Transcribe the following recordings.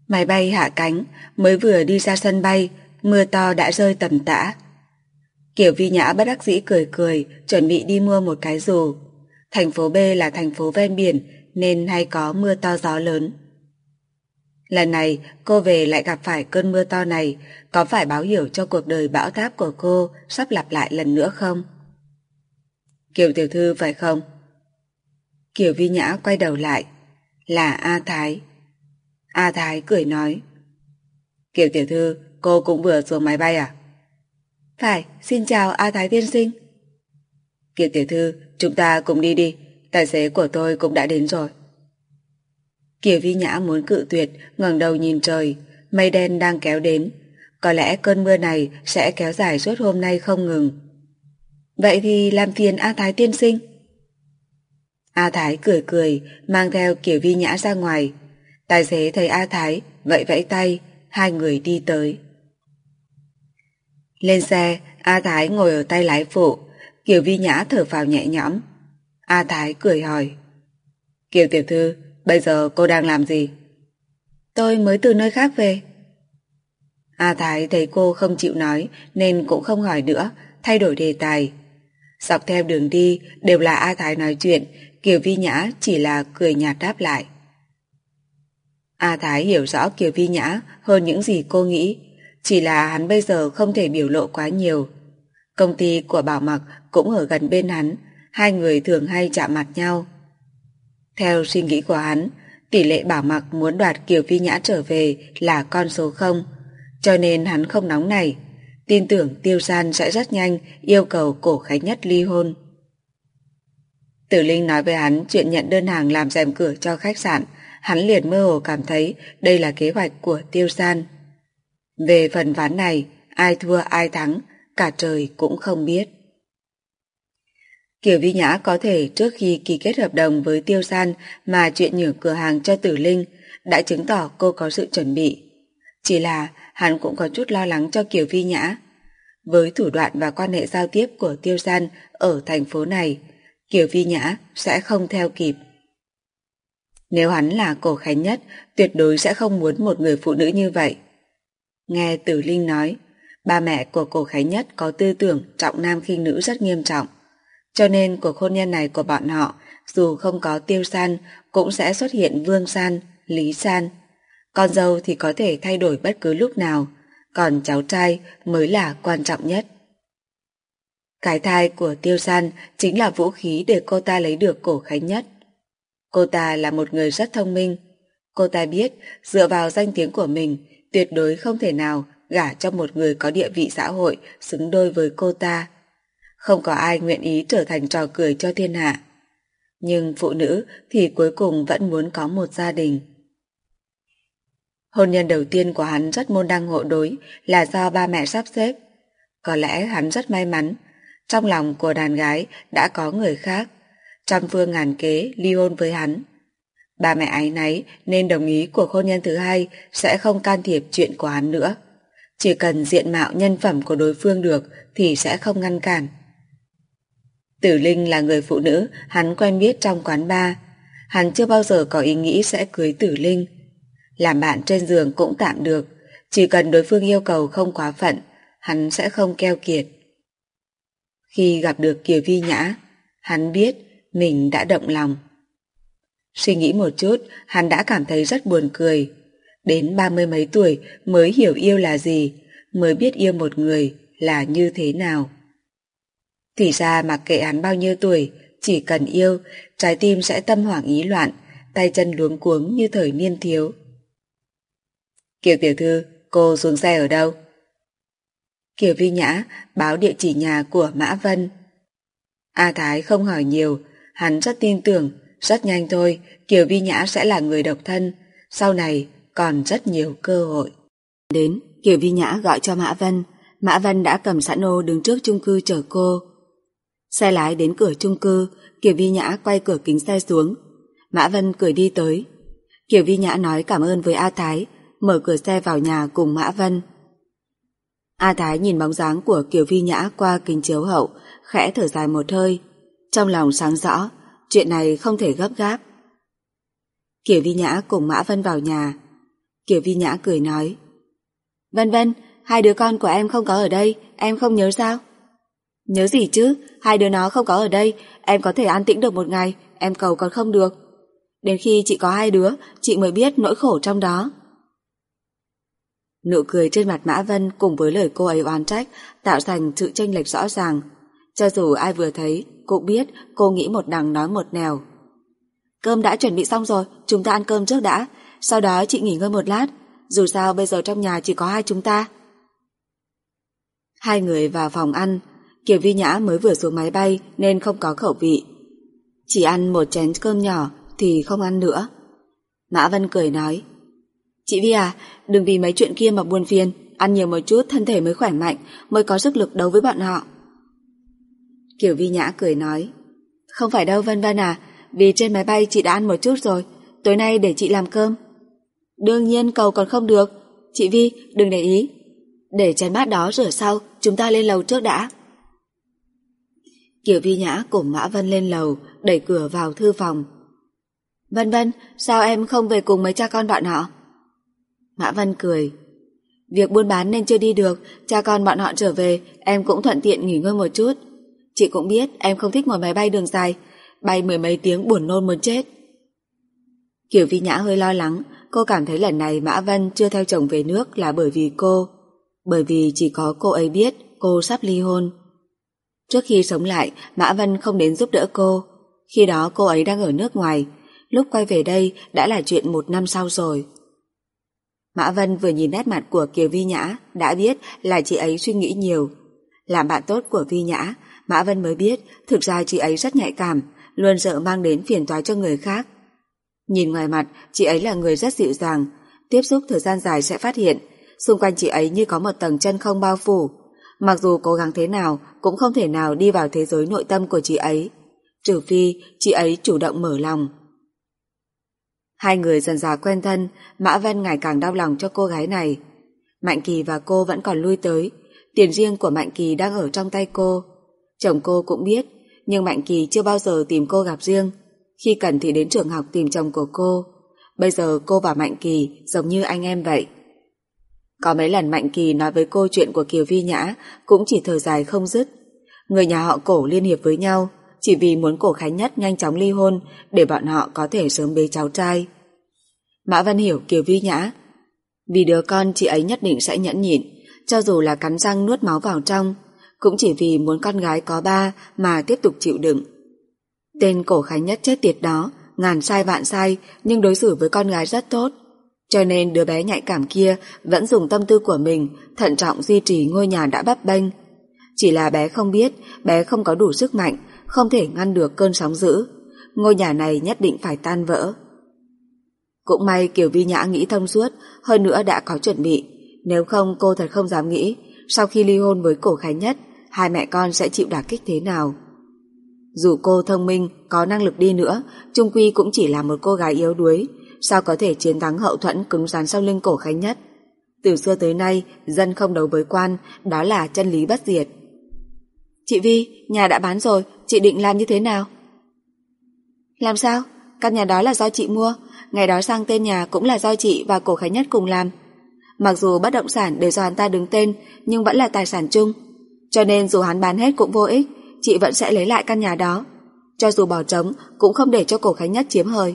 Máy bay hạ cánh, mới vừa đi ra sân bay, mưa to đã rơi tầm tã. Kiều Vi Nhã bất đắc dĩ cười cười, chuẩn bị đi mua một cái dù. Thành phố B là thành phố ven biển nên hay có mưa to gió lớn. Lần này cô về lại gặp phải cơn mưa to này, có phải báo hiệu cho cuộc đời bão táp của cô sắp lặp lại lần nữa không? Kiều tiểu thư phải không? Kiều Vi Nhã quay đầu lại, là A Thái. A Thái cười nói, Kiều tiểu thư, cô cũng vừa xuống máy bay à? Phải, xin chào A Thái tiên sinh. Kiều tiểu thư, chúng ta cùng đi đi, tài xế của tôi cũng đã đến rồi. Kiều Vi Nhã muốn cự tuyệt, ngẩng đầu nhìn trời, mây đen đang kéo đến. Có lẽ cơn mưa này sẽ kéo dài suốt hôm nay không ngừng. Vậy thì làm phiền A Thái tiên sinh. A Thái cười cười, mang theo Kiều Vi Nhã ra ngoài. Tài xế thấy A Thái, vẫy vẫy tay, hai người đi tới. Lên xe, A Thái ngồi ở tay lái phụ, Kiều Vi Nhã thở phào nhẹ nhõm. A Thái cười hỏi, Kiều tiểu thư, bây giờ cô đang làm gì? Tôi mới từ nơi khác về. A Thái thấy cô không chịu nói nên cũng không hỏi nữa, thay đổi đề tài. Dọc theo đường đi đều là A Thái nói chuyện, Kiều Vi Nhã chỉ là cười nhạt đáp lại. A Thái hiểu rõ Kiều Vi Nhã hơn những gì cô nghĩ, chỉ là hắn bây giờ không thể biểu lộ quá nhiều. Công ty của Bảo Mặc cũng ở gần bên hắn, hai người thường hay chạm mặt nhau. Theo suy nghĩ của hắn, tỷ lệ Bảo Mặc muốn đoạt Kiều Vi Nhã trở về là con số 0, cho nên hắn không nóng nảy, tin tưởng Tiêu San sẽ rất nhanh yêu cầu Cổ Khánh Nhất ly hôn. Tử Linh nói với hắn chuyện nhận đơn hàng làm rèm cửa cho khách sạn, hắn liền mơ hồ cảm thấy đây là kế hoạch của Tiêu San. Về phần ván này, ai thua ai thắng, cả trời cũng không biết. Kiều Vi Nhã có thể trước khi ký kết hợp đồng với Tiêu San mà chuyện nhường cửa hàng cho Tử Linh đã chứng tỏ cô có sự chuẩn bị. Chỉ là hắn cũng có chút lo lắng cho Kiều Vi Nhã. Với thủ đoạn và quan hệ giao tiếp của Tiêu San ở thành phố này, Kiều Vi Nhã sẽ không theo kịp. Nếu hắn là Cổ Khánh Nhất, tuyệt đối sẽ không muốn một người phụ nữ như vậy. Nghe Tử Linh nói, ba mẹ của Cổ Khánh Nhất có tư tưởng trọng nam khinh nữ rất nghiêm trọng, cho nên cuộc hôn nhân này của bọn họ dù không có Tiêu San cũng sẽ xuất hiện Vương San, Lý San. Con dâu thì có thể thay đổi bất cứ lúc nào, còn cháu trai mới là quan trọng nhất. Cái thai của Tiêu San chính là vũ khí để cô ta lấy được Cổ Khánh Nhất. Cô ta là một người rất thông minh. Cô ta biết dựa vào danh tiếng của mình tuyệt đối không thể nào gả cho một người có địa vị xã hội xứng đôi với cô ta. Không có ai nguyện ý trở thành trò cười cho thiên hạ. Nhưng phụ nữ thì cuối cùng vẫn muốn có một gia đình. Hôn nhân đầu tiên của hắn rất môn đăng hộ đối là do ba mẹ sắp xếp. Có lẽ hắn rất may mắn, trong lòng của đàn gái đã có người khác, trăm phương ngàn kế ly hôn với hắn. Ba mẹ áy náy nên đồng ý cuộc hôn nhân thứ hai sẽ không can thiệp chuyện của hắn nữa. Chỉ cần diện mạo nhân phẩm của đối phương được thì sẽ không ngăn cản. Tử Linh là người phụ nữ hắn quen biết trong quán bar. Hắn chưa bao giờ có ý nghĩ sẽ cưới Tử Linh. Làm bạn trên giường cũng tạm được, chỉ cần đối phương yêu cầu không quá phận, hắn sẽ không keo kiệt. Khi gặp được Kiều Vi Nhã, hắn biết mình đã động lòng. Suy nghĩ một chút, hắn đã cảm thấy rất buồn cười. Đến 30 mấy tuổi mới hiểu yêu là gì, mới biết yêu một người là như thế nào. Thì ra mặc kệ hắn bao nhiêu tuổi, chỉ cần yêu, trái tim sẽ tâm hoảng ý loạn, tay chân luống cuống như thời niên thiếu. Kiều tiểu thư, cô xuống xe ở đâu? Kiều Vi Nhã báo địa chỉ nhà của Mã Vân. A Thái không hỏi nhiều, hắn rất tin tưởng, rất nhanh thôi, Kiều Vi Nhã sẽ là người độc thân, sau này còn rất nhiều cơ hội. Đến, Kiều Vi Nhã gọi cho Mã Vân đã cầm sẵn ô đứng trước chung cư chờ cô. Xe lái đến cửa chung cư, Kiều Vi Nhã quay cửa kính xe xuống. Mã Vân cười đi tới. Kiều Vi Nhã nói cảm ơn với A Thái, mở cửa xe vào nhà cùng Mã Vân. A Thái nhìn bóng dáng của Kiều Vi Nhã qua kính chiếu hậu, khẽ thở dài một hơi. Trong lòng sáng rõ, chuyện này không thể gấp gáp. Kiều Vi Nhã cùng Mã Vân vào nhà. Kiều Vi Nhã cười nói. Vân Vân, hai đứa con của em không có ở đây, em không nhớ sao? Nhớ gì chứ, hai đứa nó không có ở đây, em có thể an tĩnh được một ngày, em cầu còn không được. Đến khi chị có hai đứa, chị mới biết nỗi khổ trong đó. Nụ cười trên mặt Mã Vân cùng với lời cô ấy oán trách tạo thành sự chênh lệch rõ ràng. Cho dù ai vừa thấy, cũng biết cô nghĩ một đằng nói một nẻo. Cơm đã chuẩn bị xong rồi, chúng ta ăn cơm trước đã, sau đó chị nghỉ ngơi một lát, dù sao bây giờ trong nhà chỉ có hai chúng ta. Hai người vào phòng ăn, Kiều Vi Nhã mới vừa xuống máy bay nên không có khẩu vị. Chỉ ăn một chén cơm nhỏ thì không ăn nữa. Mã Vân cười nói, chị Vi à, đừng vì mấy chuyện kia mà buồn phiền, ăn nhiều một chút thân thể mới khỏe mạnh, mới có sức lực đấu với bọn họ. Kiều Vi Nhã cười nói, không phải đâu Vân Vân à, vì trên máy bay chị đã ăn một chút rồi, tối nay để chị làm cơm. Đương nhiên cầu còn không được, chị Vi đừng để ý, để chén bát đó rửa sau, chúng ta lên lầu trước đã. Kiều Vi Nhã cùng Mã Vân lên lầu, đẩy cửa vào thư phòng. Vân Vân, sao em không về cùng mấy cha con bọn họ? Mã Vân cười, việc buôn bán nên chưa đi được, cha con bọn họ trở về, em cũng thuận tiện nghỉ ngơi một chút. Chị cũng biết em không thích ngồi máy bay đường dài, bay mười mấy tiếng buồn nôn muốn chết. Kiều Vi Nhã hơi lo lắng, cô cảm thấy lần này Mã Vân chưa theo chồng về nước là bởi vì cô, bởi vì chỉ có cô ấy biết cô sắp ly hôn. Trước khi sống lại, Mã Vân không đến giúp đỡ cô, khi đó cô ấy đang ở nước ngoài, lúc quay về đây đã là chuyện 1 năm sau rồi. Mã Vân vừa nhìn nét mặt của Kiều Vi Nhã đã biết là chị ấy suy nghĩ nhiều. Làm bạn tốt của Vi Nhã, Mã Vân mới biết thực ra chị ấy rất nhạy cảm, luôn sợ mang đến phiền toái cho người khác. Nhìn ngoài mặt, chị ấy là người rất dịu dàng, tiếp xúc thời gian dài sẽ phát hiện xung quanh chị ấy như có một tầng chân không bao phủ. Mặc dù cố gắng thế nào cũng không thể nào đi vào thế giới nội tâm của chị ấy, trừ phi chị ấy chủ động mở lòng. Hai người dần dà quen thân, Mã Vân ngày càng đau lòng cho cô gái này. Mạnh Kỳ và cô vẫn còn lui tới, tiền riêng của Mạnh Kỳ đang ở trong tay cô. Chồng cô cũng biết, nhưng Mạnh Kỳ chưa bao giờ tìm cô gặp riêng, khi cần thì đến trường học tìm chồng của cô. Bây giờ cô và Mạnh Kỳ giống như anh em vậy. Có mấy lần Mạnh Kỳ nói với cô chuyện của Kiều Vi Nhã cũng chỉ thở dài không dứt. Người nhà họ Cổ liên hiệp với nhau chỉ vì muốn Cổ Khánh Nhất nhanh chóng ly hôn để bọn họ có thể sớm bế cháu trai. Mã Vân hiểu Kiều Vi Nhã. Vì đứa con chị ấy nhất định sẽ nhẫn nhịn, cho dù là cắn răng nuốt máu vào trong, cũng chỉ vì muốn con gái có ba mà tiếp tục chịu đựng. Tên Cổ Khánh Nhất chết tiệt đó, ngàn sai vạn sai nhưng đối xử với con gái rất tốt. Cho nên đứa bé nhạy cảm kia vẫn dùng tâm tư của mình thận trọng duy trì ngôi nhà đã bấp bênh. Chỉ là bé không biết, bé không có đủ sức mạnh, không thể ngăn được cơn sóng dữ. Ngôi nhà này nhất định phải tan vỡ. Cũng may Kiều Vi Nhã nghĩ thông suốt, hơn nữa đã có chuẩn bị. Nếu không cô thật không dám nghĩ sau khi ly hôn với Cổ Khánh Nhất, hai mẹ con sẽ chịu đả kích thế nào. Dù cô thông minh, có năng lực đi nữa, chung quy cũng chỉ là một cô gái yếu đuối, sao có thể chiến thắng hậu thuẫn cứng rắn sau lưng Cổ Khánh Nhất. Từ xưa tới nay, dân không đấu với quan, đó là chân lý bất diệt. Chị Vi, nhà đã bán rồi, chị định làm như thế nào? Làm sao? Căn nhà đó là do chị mua, ngày đó sang tên nhà cũng là do chị và Cổ Khánh Nhất cùng làm. Mặc dù bất động sản đều do hắn ta đứng tên, nhưng vẫn là tài sản chung. Cho nên dù hắn bán hết cũng vô ích, chị vẫn sẽ lấy lại căn nhà đó. Cho dù bỏ trống, cũng không để cho Cổ Khánh Nhất chiếm hời.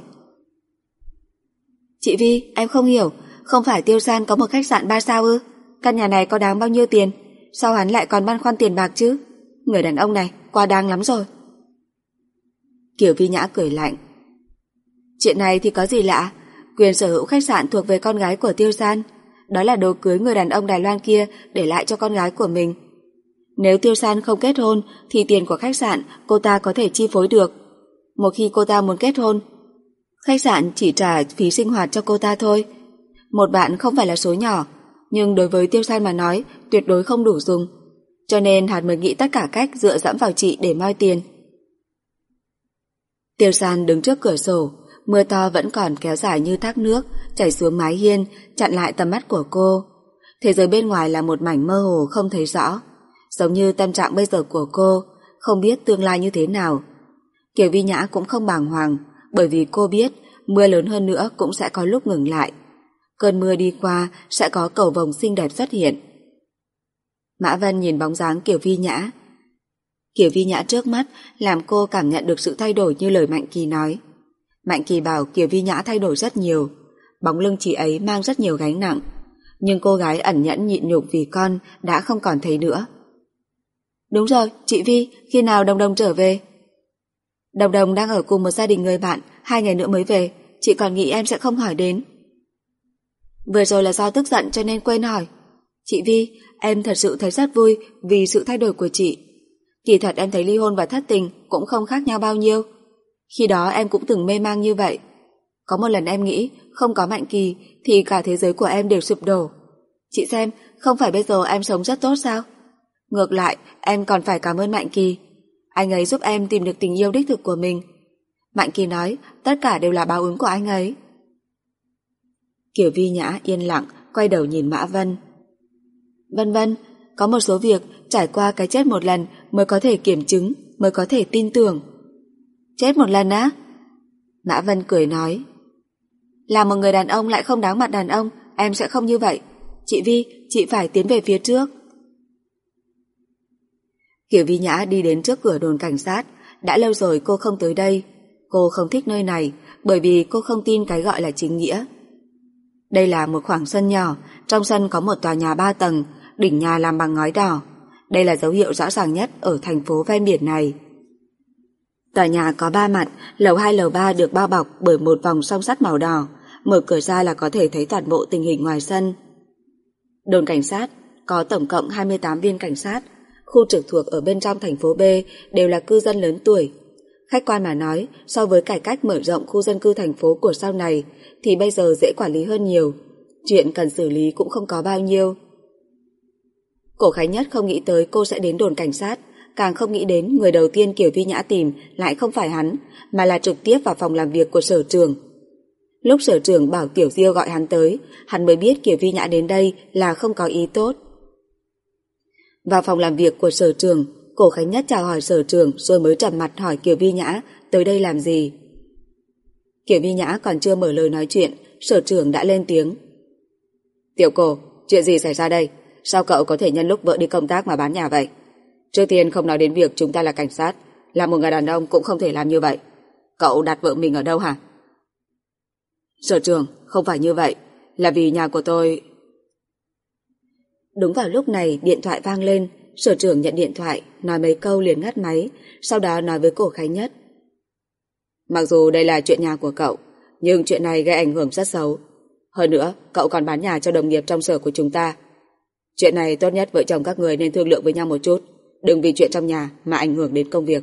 Chị Vi, em không hiểu, không phải Tiêu San có một khách sạn 3 sao ư? Căn nhà này có đáng bao nhiêu tiền? Sao hắn lại còn băn khoăn tiền bạc chứ? Người đàn ông này quá đáng lắm rồi. Kiều Vi Nhã cười lạnh. Chuyện này thì có gì lạ, quyền sở hữu khách sạn thuộc về con gái của Tiêu San. Đó là đồ cưới người đàn ông Đài Loan kia để lại cho con gái của mình. Nếu Tiêu San không kết hôn thì tiền của khách sạn cô ta có thể chi phối được. Một khi cô ta muốn kết hôn, khách sạn chỉ trả phí sinh hoạt cho cô ta thôi. Một bạn không phải là số nhỏ, nhưng đối với Tiêu San mà nói tuyệt đối không đủ dùng. Cho nên hắn mới nghĩ tất cả cách dựa dẫm vào chị để moi tiền. Tiêu San đứng trước cửa sổ, mưa to vẫn còn kéo dài như thác nước chảy xuống mái hiên, chặn lại tầm mắt của cô. Thế giới bên ngoài là một mảnh mơ hồ không thấy rõ, giống như tâm trạng bây giờ của cô, không biết tương lai như thế nào. Kiều Vi Nhã cũng không bàng hoàng, bởi vì cô biết mưa lớn hơn nữa cũng sẽ có lúc ngừng lại. Cơn mưa đi qua sẽ có cầu vồng xinh đẹp xuất hiện. Mã Vân nhìn bóng dáng Kiều Vi Nhã. Kiều Vi Nhã trước mắt làm cô cảm nhận được sự thay đổi như lời Mạnh Kỳ nói. Mạnh Kỳ bảo Kiều Vi Nhã thay đổi rất nhiều, bóng lưng chị ấy mang rất nhiều gánh nặng, nhưng cô gái ẩn nhẫn nhịn nhục vì con đã không còn thấy nữa. Đúng rồi, chị Vi, khi nào Đồng Đồng trở về? Đồng Đồng đang ở cùng một gia đình người bạn, 2 ngày nữa mới về, chị còn nghĩ em sẽ không hỏi đến. Vừa rồi là do tức giận cho nên quên hỏi. Chị Vi, em thật sự thấy rất vui vì sự thay đổi của chị. Kỳ thật em thấy ly hôn và thất tình cũng không khác nhau bao nhiêu. Khi đó em cũng từng mê mang như vậy. Có một lần em nghĩ không có Mạnh Kỳ thì cả thế giới của em đều sụp đổ. Chị xem, không phải bây giờ em sống rất tốt sao? Ngược lại, em còn phải cảm ơn Mạnh Kỳ. Anh ấy giúp em tìm được tình yêu đích thực của mình. Mạnh Kỳ nói tất cả đều là báo ứng của anh ấy. Kiều Vi Nhã yên lặng quay đầu nhìn Mã Vân. Vân Vân, có một số việc trải qua cái chết một lần mới có thể kiểm chứng, mới có thể tin tưởng. Chết một lần á? Mã Vân cười nói. Là một người đàn ông lại không đáng mặt đàn ông, em sẽ không như vậy. Chị Vi, chị phải tiến về phía trước. Kiều Vi Nhã đi đến trước cửa đồn cảnh sát. Đã lâu rồi cô không tới đây. Cô không thích nơi này bởi vì cô không tin cái gọi là chính nghĩa. Đây là một khoảng sân nhỏ, trong sân có một tòa nhà 3 tầng, đỉnh nhà làm bằng ngói đỏ. Đây là dấu hiệu rõ ràng nhất ở thành phố ven biển này. Tòa nhà có 3 mặt, lầu 2 lầu 3 được bao bọc bởi một vòng song sắt màu đỏ, mở cửa ra là có thể thấy toàn bộ tình hình ngoài sân. Đồn cảnh sát có tổng cộng 28 viên cảnh sát, khu trực thuộc ở bên trong thành phố B đều là cư dân lớn tuổi. Khách quan mà nói, so với cải cách mở rộng khu dân cư thành phố của sau này thì bây giờ dễ quản lý hơn nhiều, chuyện cần xử lý cũng không có bao nhiêu. Cổ Khánh Nhất không nghĩ tới cô sẽ đến đồn cảnh sát, càng không nghĩ đến người đầu tiên Kiều Vi Nhã tìm lại không phải hắn, mà là trực tiếp vào phòng làm việc của sở trưởng. Lúc sở trưởng bảo Tiểu Diêu gọi hắn tới, hắn mới biết Kiều Vi Nhã đến đây là không có ý tốt. Vào phòng làm việc của sở trưởng, Cổ Khánh Nhất chào hỏi sở trưởng rồi mới trầm mặt hỏi Kiều Vi Nhã tới đây làm gì. Kiều Vi Nhã còn chưa mở lời nói chuyện, sở trưởng đã lên tiếng. Tiểu Cổ, chuyện gì xảy ra đây? Sao cậu có thể nhân lúc vợ đi công tác mà bán nhà vậy? Trước tiên không nói đến việc chúng ta là cảnh sát, là một người đàn ông cũng không thể làm như vậy. Cậu đặt vợ mình ở đâu hả? Sở trưởng, không phải như vậy, là vì nhà của tôi... Đúng vào lúc này điện thoại vang lên, sở trưởng nhận điện thoại, nói mấy câu liền ngắt máy, sau đó nói với Cổ Khánh Nhất. Mặc dù đây là chuyện nhà của cậu, nhưng chuyện này gây ảnh hưởng rất xấu. Hơn nữa, cậu còn bán nhà cho đồng nghiệp trong sở của chúng ta. Chuyện này tốt nhất vợ chồng các người nên thương lượng với nhau một chút, đừng vì chuyện trong nhà mà ảnh hưởng đến công việc.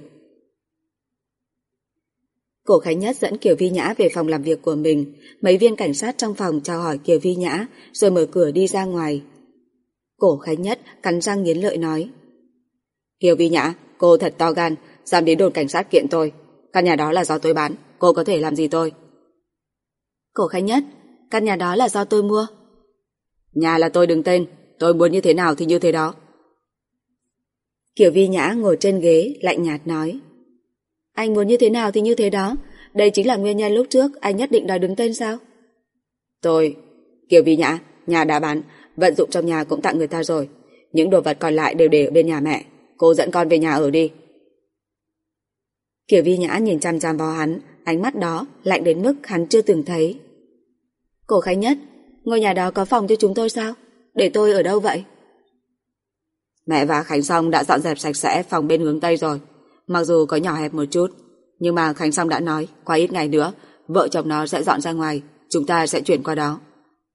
Cổ Khánh Nhất dẫn Kiều Vi Nhã về phòng làm việc của mình, mấy viên cảnh sát trong phòng chào hỏi Kiều Vi Nhã rồi mở cửa đi ra ngoài. Cổ Khánh Nhất cắn răng nghiến lợi nói. Kiều Vi Nhã, cô thật to gan, dám đến đồn cảnh sát kiện tôi. Căn nhà đó là do tôi bán, cô có thể làm gì tôi? Cổ Khánh Nhất, căn nhà đó là do tôi mua. Nhà là tôi đứng tên, tôi muốn như thế nào thì như thế đó. Kiều Vi Nhã ngồi trên ghế lạnh nhạt nói. Anh muốn như thế nào thì như thế đó, đây chính là nguyên nhân lúc trước anh nhất định đòi đứng tên sao? Kiều Vi Nhã, nhà đã bán, vận dụng trong nhà cũng tặng người ta rồi, những đồ vật còn lại đều để ở bên nhà mẹ, cô dẫn con về nhà ở đi. Kiều Vi Nhã nhìn chằm chằm vào hắn, ánh mắt đó lạnh đến mức hắn chưa từng thấy. Cổ Khánh Nhất, ngôi nhà đó có phòng cho chúng tôi sao? Để tôi ở đâu vậy? Mẹ và Khánh Song đã dọn dẹp sạch sẽ phòng bên hướng Tây rồi. Mặc dù có nhỏ hẹp một chút, nhưng mà Khánh Song đã nói qua ít ngày nữa vợ chồng nó sẽ dọn ra ngoài, chúng ta sẽ chuyển qua đó.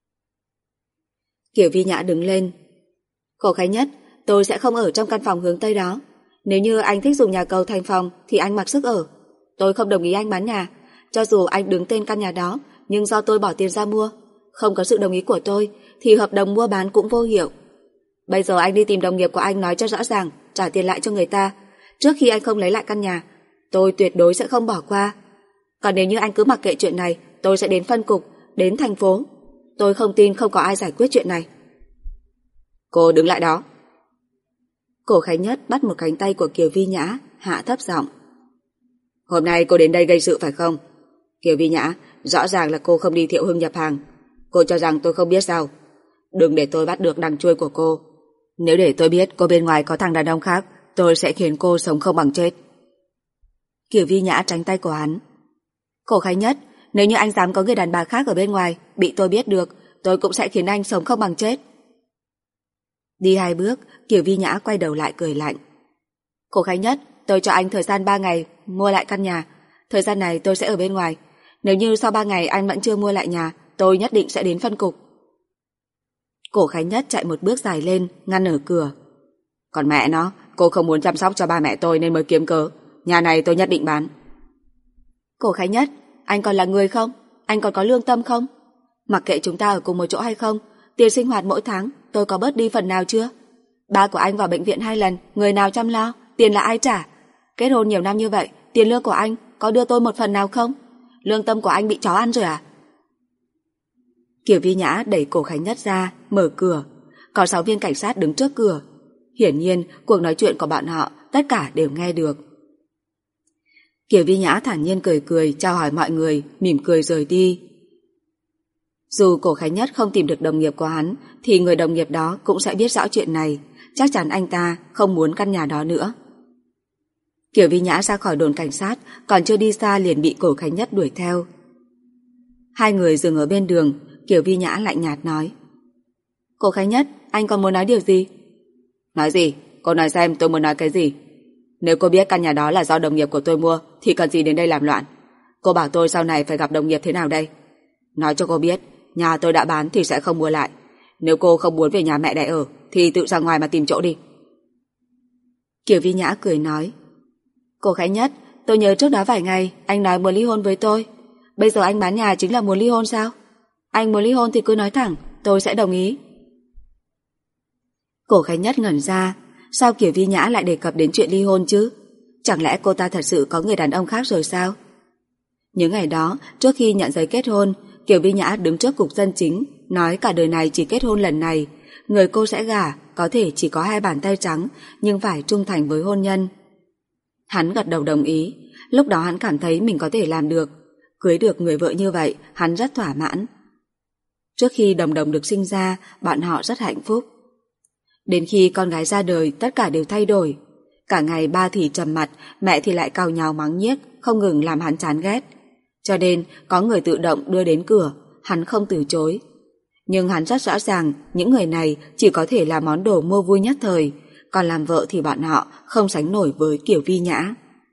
Kiều Vi Nhã đứng lên. Cổ Khánh Nhất, tôi sẽ không ở trong căn phòng hướng Tây đó. Nếu như anh thích dùng nhà cầu thành phòng thì anh mặc sức ở. Tôi không đồng ý anh bán nhà. Cho dù anh đứng tên căn nhà đó, nhưng do tôi bỏ tiền ra mua, không có sự đồng ý của tôi thì hợp đồng mua bán cũng vô hiệu. Bây giờ anh đi tìm đồng nghiệp của anh nói cho rõ ràng, trả tiền lại cho người ta. Trước khi anh không lấy lại căn nhà, tôi tuyệt đối sẽ không bỏ qua. Còn nếu như anh cứ mặc kệ chuyện này, tôi sẽ đến phân cục, đến thành phố. Tôi không tin không có ai giải quyết chuyện này. Cô đứng lại đó. Cổ Khánh Nhất bắt một cánh tay của Kiều Vi Nhã, hạ thấp giọng. Hôm nay cô đến đây gây sự phải không? Kiều Vi Nhã, rõ ràng là cô không đi Thiệu Hưng nhập hàng. Cô cho rằng tôi không biết sao? Đừng để tôi bắt được đằng chuôi của cô. Nếu để tôi biết cô bên ngoài có thằng đàn ông khác, tôi sẽ khiến cô sống không bằng chết. Kiều Vi Nhã tránh tay của hắn. Cổ Khánh Nhất, nếu như anh dám có người đàn bà khác ở bên ngoài, bị tôi biết được, tôi cũng sẽ khiến anh sống không bằng chết. Đi 2 bước, Kiều Vi Nhã quay đầu lại cười lạnh. Cổ Khánh Nhất, tôi cho anh thời gian 3 ngày mua lại căn nhà. Thời gian này tôi sẽ ở bên ngoài. Nếu như sau 3 ngày anh vẫn chưa mua lại nhà, tôi nhất định sẽ đến phân cục. Cổ Khánh Nhất chạy một bước dài lên, ngăn ở cửa. Còn mẹ nó, cô không muốn chăm sóc cho ba mẹ tôi nên mới kiếm cớ. Nhà này tôi nhất định bán. Cổ Khánh Nhất, anh còn là người không? Anh còn có lương tâm không? Mặc kệ chúng ta ở cùng một chỗ hay không, tiền sinh hoạt mỗi tháng tôi có bớt đi phần nào chưa? Ba của anh vào bệnh viện 2 lần, người nào chăm lo, tiền là ai trả? Kết hôn nhiều năm như vậy, tiền lương của anh có đưa tôi một phần nào không? Lương tâm của anh bị chó ăn rồi à? Kiều Vi Nhã đẩy Cổ Khánh Nhất ra, mở cửa. Có 6 viên cảnh sát đứng trước cửa. Hiển nhiên, cuộc nói chuyện của bọn họ tất cả đều nghe được. Kiều Vi Nhã thản nhiên cười cười, chào hỏi mọi người, mỉm cười rời đi. Dù Cổ Khánh Nhất không tìm được đồng nghiệp của hắn, thì người đồng nghiệp đó cũng sẽ biết rõ chuyện này. Chắc chắn anh ta không muốn căn nhà đó nữa. Kiều Vi Nhã ra khỏi đồn cảnh sát, còn chưa đi xa liền bị Cổ Khánh Nhất đuổi theo. Hai người dừng ở bên đường, Kiều Vi Nhã lạnh nhạt nói. Cổ Khánh Nhất, anh còn muốn nói điều gì? Nói gì? Cô nói xem tôi muốn nói cái gì. Nếu cô biết căn nhà đó là do đồng nghiệp của tôi mua, thì cần gì đến đây làm loạn? Cô bảo tôi sau này phải gặp đồng nghiệp thế nào đây? Nói cho cô biết, nhà tôi đã bán thì sẽ không mua lại. Nếu cô không muốn về nhà mẹ đẻ ở, thì tự ra ngoài mà tìm chỗ đi. Kiều Vi Nhã cười nói. Cổ Khánh Nhất, tôi nhớ trước đó vài ngày anh nói muốn ly hôn với tôi. Bây giờ anh bán nhà chính là muốn ly hôn sao? Anh muốn ly hôn thì cứ nói thẳng, tôi sẽ đồng ý. Cổ Khánh Nhất ngẩn ra. Sao Kiều Vi Nhã lại đề cập đến chuyện ly hôn chứ? Chẳng lẽ cô ta thật sự có người đàn ông khác rồi sao? Những ngày đó, trước khi nhận giấy kết hôn, Kiều Vi Nhã đứng trước cục dân chính, nói cả đời này chỉ kết hôn lần này. Người cô sẽ gả có thể chỉ có 2 bàn tay trắng, nhưng phải trung thành với hôn nhân. Hắn gật đầu đồng ý. Lúc đó hắn cảm thấy mình có thể làm được. Cưới được người vợ như vậy, hắn rất thỏa mãn. Trước khi Đồng Đồng được sinh ra, bọn họ rất hạnh phúc. Đến khi con gái ra đời, tất cả đều thay đổi. Cả ngày ba thì trầm mặt, mẹ thì lại càu nhàu mắng nhiếc, không ngừng làm hắn chán ghét. Cho nên, có người tự động đưa đến cửa, hắn không từ chối. Nhưng hắn rất rõ ràng, những người này chỉ có thể là món đồ mua vui nhất thời, còn làm vợ thì bọn họ không sánh nổi với Kiều Vi Nhã.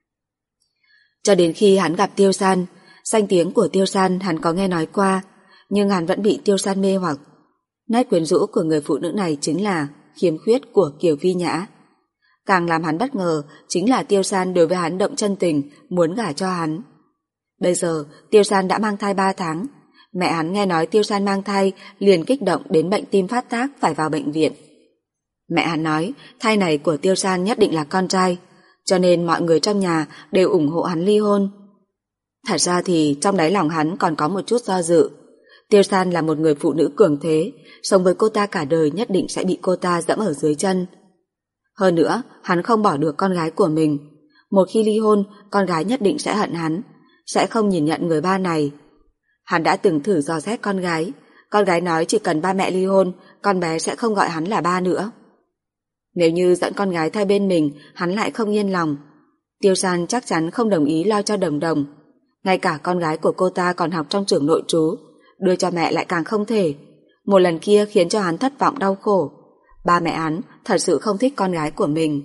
Cho đến khi hắn gặp Tiêu San, danh tiếng của Tiêu San hắn có nghe nói qua, nhưng hắn vẫn bị Tiêu San mê hoặc. Nét quyến rũ của người phụ nữ này chính là khiếm khuyết của Kiều Vi Nhã. Càng làm hắn bất ngờ chính là Tiêu San đối với hắn động chân tình, muốn gả cho hắn. Bây giờ Tiêu San đã mang thai 3 tháng. Mẹ hắn nghe nói Tiêu San mang thai liền kích động đến bệnh tim phát tác phải vào bệnh viện. Mẹ hắn nói thai này của Tiêu San nhất định là con trai, cho nên mọi người trong nhà đều ủng hộ hắn ly hôn. Thật ra thì trong đáy lòng hắn còn có một chút do dự. Tiêu San là một người phụ nữ cường thế, sống với cô ta cả đời nhất định sẽ bị cô ta dẫm ở dưới chân. Hơn nữa, hắn không bỏ được con gái của mình. Một khi ly hôn, con gái nhất định sẽ hận hắn, sẽ không nhìn nhận người ba này. Hắn đã từng thử dò xét con gái nói chỉ cần ba mẹ ly hôn, con bé sẽ không gọi hắn là ba nữa. Nếu như dẫn con gái thay bên mình, hắn lại không yên lòng. Tiêu San chắc chắn không đồng ý lo cho Đồng Đồng. Ngay cả con gái của cô ta còn học trong trường nội trú, đưa cho mẹ lại càng không thể. Một lần kia khiến cho hắn thất vọng đau khổ. Ba mẹ hắn thật sự không thích con gái của mình.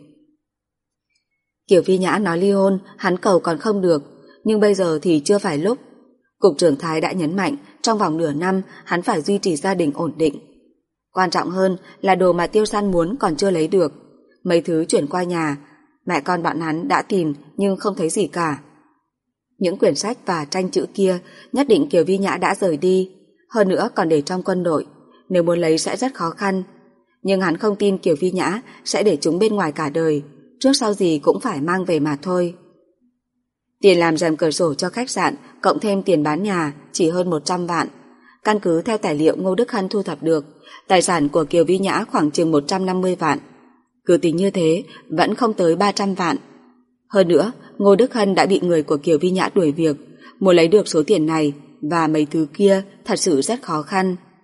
Kiều Vi Nhã nói ly hôn, hắn cầu còn không được, nhưng bây giờ thì chưa phải lúc. Cục trưởng Thái đã nhấn mạnh trong vòng nửa năm hắn phải duy trì gia đình ổn định. Quan trọng hơn là đồ mà Tiêu San muốn còn chưa lấy được. Mấy thứ chuyển qua nhà, mẹ con bọn hắn đã tìm nhưng không thấy gì cả. Những quyển sách và tranh chữ kia nhất định Kiều Vi Nhã đã rời đi, hơn nữa còn để trong quân đội, nếu muốn lấy sẽ rất khó khăn. Nhưng hắn không tin Kiều Vi Nhã sẽ để chúng bên ngoài cả đời, trước sau gì cũng phải mang về mà thôi. Tiền làm rèm cửa sổ cho khách sạn cộng thêm tiền bán nhà chỉ hơn 100 vạn. Căn cứ theo tài liệu Ngô Đức Hân thu thập được, tài sản của Kiều Vi Nhã khoảng chừng 150 vạn. Cứ tính như thế vẫn không tới 300 vạn. Hơn nữa, Ngô Đức Hân đã bị người của Kiều Vi Nhã đuổi việc, muốn lấy được số tiền này và mấy thứ kia thật sự rất khó khăn.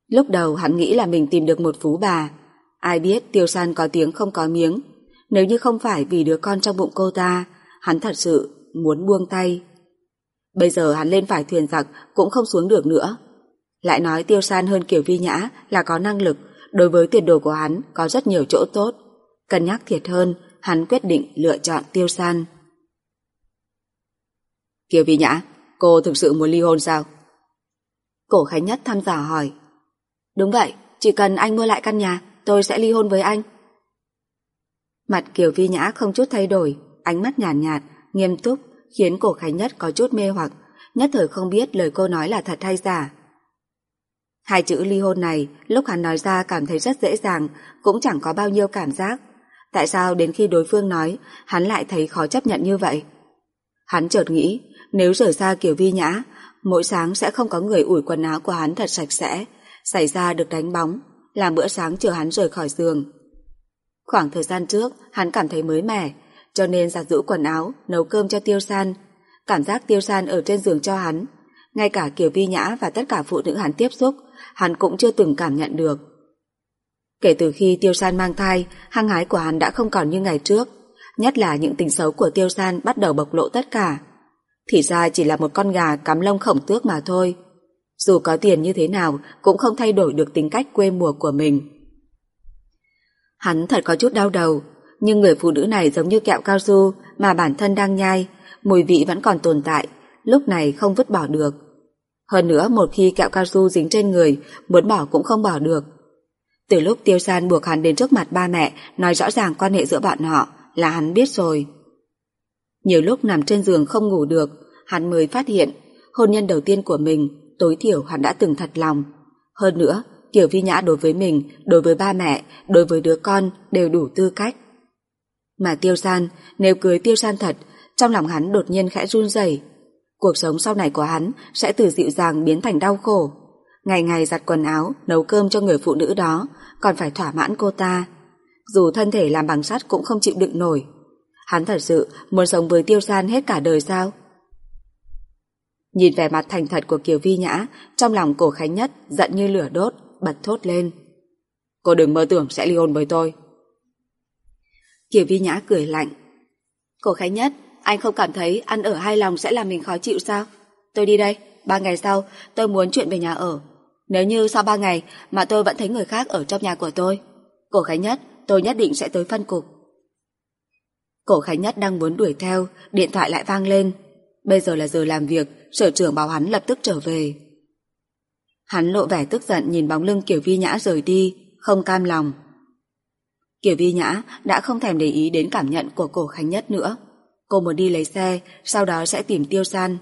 Lúc đầu hắn nghĩ là mình tìm được một phú bà. Ai biết Tiêu San có tiếng không có miếng. Nếu như không phải vì đứa con trong bụng cô ta, hắn thật sự muốn buông tay. Bây giờ hắn lên phải thuyền giặc cũng không xuống được nữa. Lại nói Tiêu San hơn Kiều Vi Nhã là có năng lực, đối với tiền đồ của hắn có rất nhiều chỗ tốt. Cân nhắc thiệt hơn, hắn quyết định lựa chọn Tiêu San. Kiều Vi Nhã, cô thực sự muốn ly hôn sao? Cổ Khánh Nhất thăm dò hỏi. Đúng vậy, chỉ cần anh mua lại căn nhà, tôi sẽ ly hôn với anh. Mặt Kiều Vi Nhã không chút thay đổi, ánh mắt nhàn nhạt, nghiêm túc, khiến Cổ Khánh Nhất có chút mê hoặc, nhất thời không biết lời cô nói là thật hay giả. Hai chữ ly hôn này, lúc hắn nói ra cảm thấy rất dễ dàng, cũng chẳng có bao nhiêu cảm giác. Tại sao đến khi đối phương nói, hắn lại thấy khó chấp nhận như vậy? Hắn chợt nghĩ, nếu rời xa Kiều Vi Nhã, mỗi sáng sẽ không có người ủi quần áo của hắn thật sạch sẽ, xảy ra được đánh bóng, làm bữa sáng chờ hắn rời khỏi giường. Khoảng thời gian trước, hắn cảm thấy mới mẻ, cho nên giặt giũ quần áo, nấu cơm cho Tiêu San. Cảm giác Tiêu San ở trên giường cho hắn, ngay cả Kiều Vi Nhã và tất cả phụ nữ hắn tiếp xúc, hắn cũng chưa từng cảm nhận được. Kể từ khi Tiêu San mang thai, hăng hái của hắn đã không còn như ngày trước, nhất là những tính xấu của Tiêu San bắt đầu bộc lộ tất cả. Thì ra chỉ là một con gà cắm lông khổng tước mà thôi. Dù có tiền như thế nào cũng không thay đổi được tính cách quê mùa của mình. Hắn thật có chút đau đầu, nhưng người phụ nữ này giống như kẹo cao su mà bản thân đang nhai, mùi vị vẫn còn tồn tại, lúc này không vứt bỏ được. Hơn nữa một khi kẹo cao su dính trên người, muốn bỏ cũng không bỏ được. Từ lúc Tiêu San buộc hắn đến trước mặt ba mẹ nói rõ ràng quan hệ giữa bọn họ là hắn biết rồi. Nhiều lúc nằm trên giường không ngủ được, hắn mới phát hiện hôn nhân đầu tiên của mình tối thiểu hắn đã từng thật lòng. Hơn nữa, Kiều Vi Nhã đối với mình, đối với ba mẹ, đối với đứa con đều đủ tư cách. Mà Tiêu San, nếu cưới Tiêu San thật, trong lòng hắn đột nhiên khẽ run rẩy. Cuộc sống sau này của hắn sẽ từ dịu dàng biến thành đau khổ. Ngày ngày giặt quần áo, nấu cơm cho người phụ nữ đó, còn phải thỏa mãn cô ta. Dù thân thể làm bằng sắt cũng không chịu đựng nổi. Hắn thật sự muốn sống với Tiêu San hết cả đời sao? Nhìn vẻ mặt thành thật của Kiều Vi Nhã, trong lòng Cổ Khánh Nhất giận như lửa đốt, bật thốt lên. Cô đừng mơ tưởng sẽ ly hôn với tôi. Kiều Vi Nhã cười lạnh. Cổ Khánh Nhất, anh không cảm thấy ăn ở hai lòng sẽ làm mình khó chịu sao? Tôi đi đây, 3 ngày sau tôi muốn chuyển về nhà ở. Nếu như sau 3 ngày mà tôi vẫn thấy người khác ở trong nhà của tôi, Cổ Khánh Nhất, tôi nhất định sẽ tới phân cục. Cổ Khánh Nhất đang muốn đuổi theo, điện thoại lại vang lên. Bây giờ là giờ làm việc, sở trưởng bảo hắn lập tức trở về. Hắn lộ vẻ tức giận nhìn bóng lưng Kiều Vi Nhã rời đi, không cam lòng. Kiều Vi Nhã đã không thèm để ý đến cảm nhận của Cổ Khánh Nhất nữa. Cô muốn đi lấy xe, sau đó sẽ tìm Tiêu San.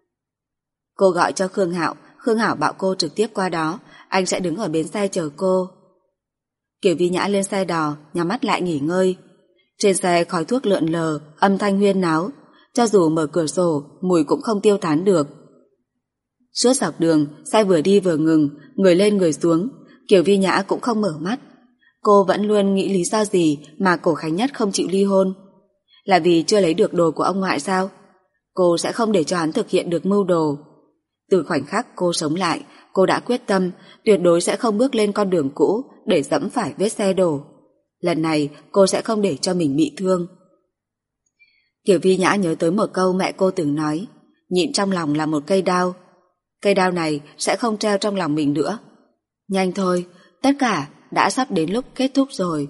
Cô gọi cho Khương Hạo bảo cô trực tiếp qua đó, anh sẽ đứng ở bến xe chờ cô. Kiều Vi Nhã lên xe đò, nhắm mắt lại nghỉ ngơi. Trên xe khói thuốc lượn lờ, âm thanh huyên náo, cho dù mở cửa sổ, mùi cũng không tiêu tán được. Suốt dọc đường, xe vừa đi vừa ngừng, người lên người xuống, Kiều Vi Nhã cũng không mở mắt. Cô vẫn luôn nghĩ lý do gì mà Cổ Khánh Nhất không chịu ly hôn. Là vì chưa lấy được đồ của ông ngoại sao? Cô sẽ không để cho hắn thực hiện được mưu đồ. Từ khoảnh khắc cô sống lại, cô đã quyết tâm tuyệt đối sẽ không bước lên con đường cũ để dẫm phải vết xe đổ. Lần này cô sẽ không để cho mình bị thương. Kiều Vi Nhã nhớ tới một câu mẹ cô từng nói, nhịn trong lòng là một cây đao. Cây đao này sẽ không treo trong lòng mình nữa. Nhanh thôi, tất cả đã sắp đến lúc kết thúc rồi.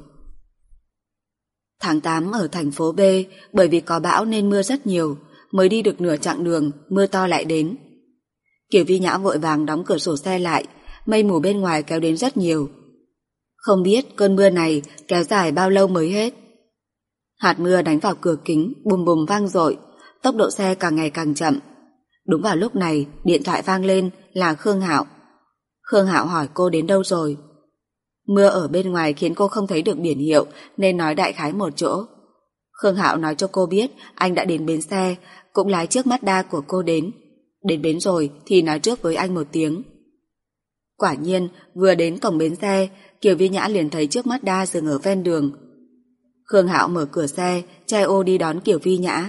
Tháng 8 ở thành phố B, bởi vì có bão nên mưa rất nhiều, mới đi được nửa chặng đường, mưa to lại đến. Kiều Vi Nhã vội vàng đóng cửa sổ xe lại, mây mù bên ngoài kéo đến rất nhiều. Không biết cơn mưa này kéo dài bao lâu mới hết. Hạt mưa đánh vào cửa kính, bùm bùm vang dội, tốc độ xe càng ngày càng chậm. Đúng vào lúc này, điện thoại vang lên là Khương Hạo. Khương Hạo hỏi cô đến đâu rồi. Mưa ở bên ngoài khiến cô không thấy được biển hiệu nên nói đại khái một chỗ. Khương Hạo nói cho cô biết anh đã đến bến xe, cũng lái chiếc Mazda của cô đến. Đến bến rồi thì nói trước với anh một tiếng. Quả nhiên, vừa đến cổng bến xe, Kiều Vi Nhã liền thấy chiếc Mazda dừng ở ven đường. Khương Hạo mở cửa xe, che ô đi đón Kiều Vi Nhã.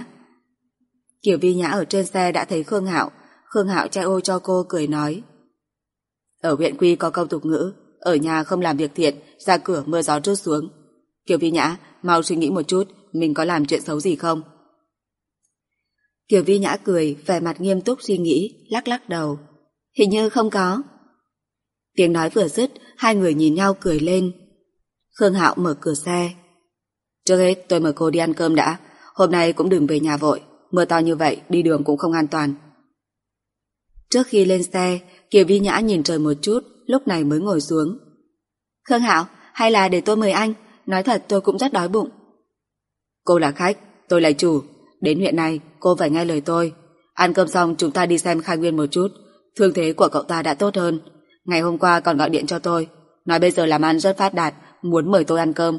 Kiều Vi Nhã ở trên xe đã thấy Khương Hạo che ô cho cô cười nói. Ở huyện Quy có câu tục ngữ, ở nhà không làm việc thiện, ra cửa mưa gió trút xuống. Kiều Vi Nhã, mau suy nghĩ một chút, mình có làm chuyện xấu gì không? Kiều Vi Nhã cười, vẻ mặt nghiêm túc suy nghĩ, lắc lắc đầu. Hình như không có. Tiếng nói vừa dứt, hai người nhìn nhau cười lên. Khương Hạo mở cửa xe. Trước hết tôi mời cô đi ăn cơm đã, hôm nay cũng đừng về nhà vội, mưa to như vậy đi đường cũng không an toàn. Trước khi lên xe, Kiều Vi Nhã nhìn trời một chút, lúc này mới ngồi xuống. Khương Hạo, hay là để tôi mời anh, nói thật tôi cũng rất đói bụng. Cô là khách, tôi là chủ, đến huyện này cô phải nghe lời tôi. Ăn cơm xong chúng ta đi xem Khai Nguyên một chút, thương thế của cậu ta đã tốt hơn. Ngày hôm qua còn gọi điện cho tôi, nói bây giờ làm ăn rất phát đạt, muốn mời tôi ăn cơm.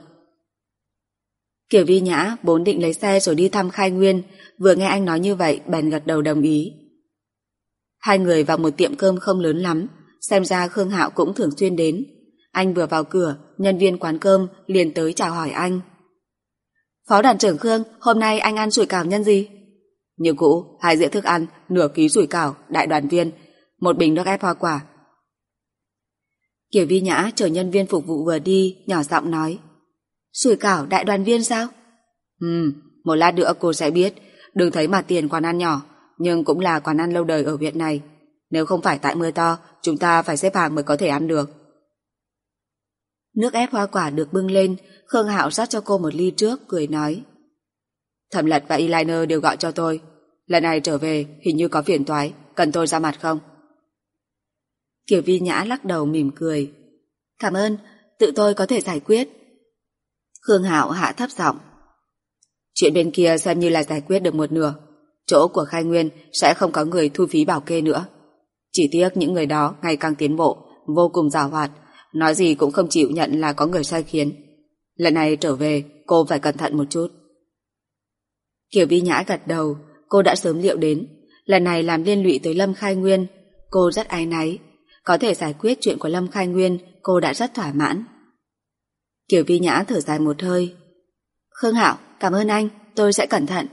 Kiều Vi Nhã vốn định lấy xe rồi đi thăm Khai Nguyên, vừa nghe anh nói như vậy bèn gật đầu đồng ý. Hai người vào một tiệm cơm không lớn lắm, xem ra Khương Hạo cũng thường xuyên đến. Anh vừa vào cửa, nhân viên quán cơm liền tới chào hỏi anh. Phó đoàn trưởng Khương, hôm nay anh ăn sủi cảo nhân gì? Như cũ, 2 dĩa thức ăn, nửa ký sủi cảo, đại đoàn viên, 1 bình nước ép hoa quả. Kiều Vi Nhã chờ nhân viên phục vụ vừa đi, nhỏ giọng nói. Sủi cảo đại đoàn viên sao? Một lát nữa cô sẽ biết, đừng thấy mà tiền quán ăn nhỏ, nhưng cũng là quán ăn lâu đời ở huyện này. Nếu không phải tại mưa to, chúng ta phải xếp hàng mới có thể ăn được. Nước ép hoa quả được bưng lên, Khương Hạo rót cho cô một ly trước, cười nói. Thẩm Lật và Eyeliner đều gọi cho tôi. Lần này trở về hình như có phiền toái, cần tôi ra mặt không? Kiều Vi Nhã lắc đầu mỉm cười. Cảm ơn, tự tôi có thể giải quyết. Khương Hạo hạ thấp giọng. Chuyện bên kia xem như là giải quyết được một nửa. Chỗ của Khai Nguyên sẽ không có người thu phí bảo kê nữa. Chỉ tiếc những người đó ngày càng tiến bộ, vô cùng giàu hoạt, nói gì cũng không chịu nhận là có người sai khiến. Lần này trở về cô phải cẩn thận một chút. Kiều Vi Nhã gật đầu, cô đã sớm liệu đến. Lần này làm liên lụy tới Lâm Khai Nguyên, cô rất áy náy. Có thể giải quyết chuyện của Lâm Khai Nguyên, cô đã rất thỏa mãn. Kiều Vi Nhã thở dài một hơi. Khương Hạo, cảm ơn anh, tôi sẽ cẩn thận.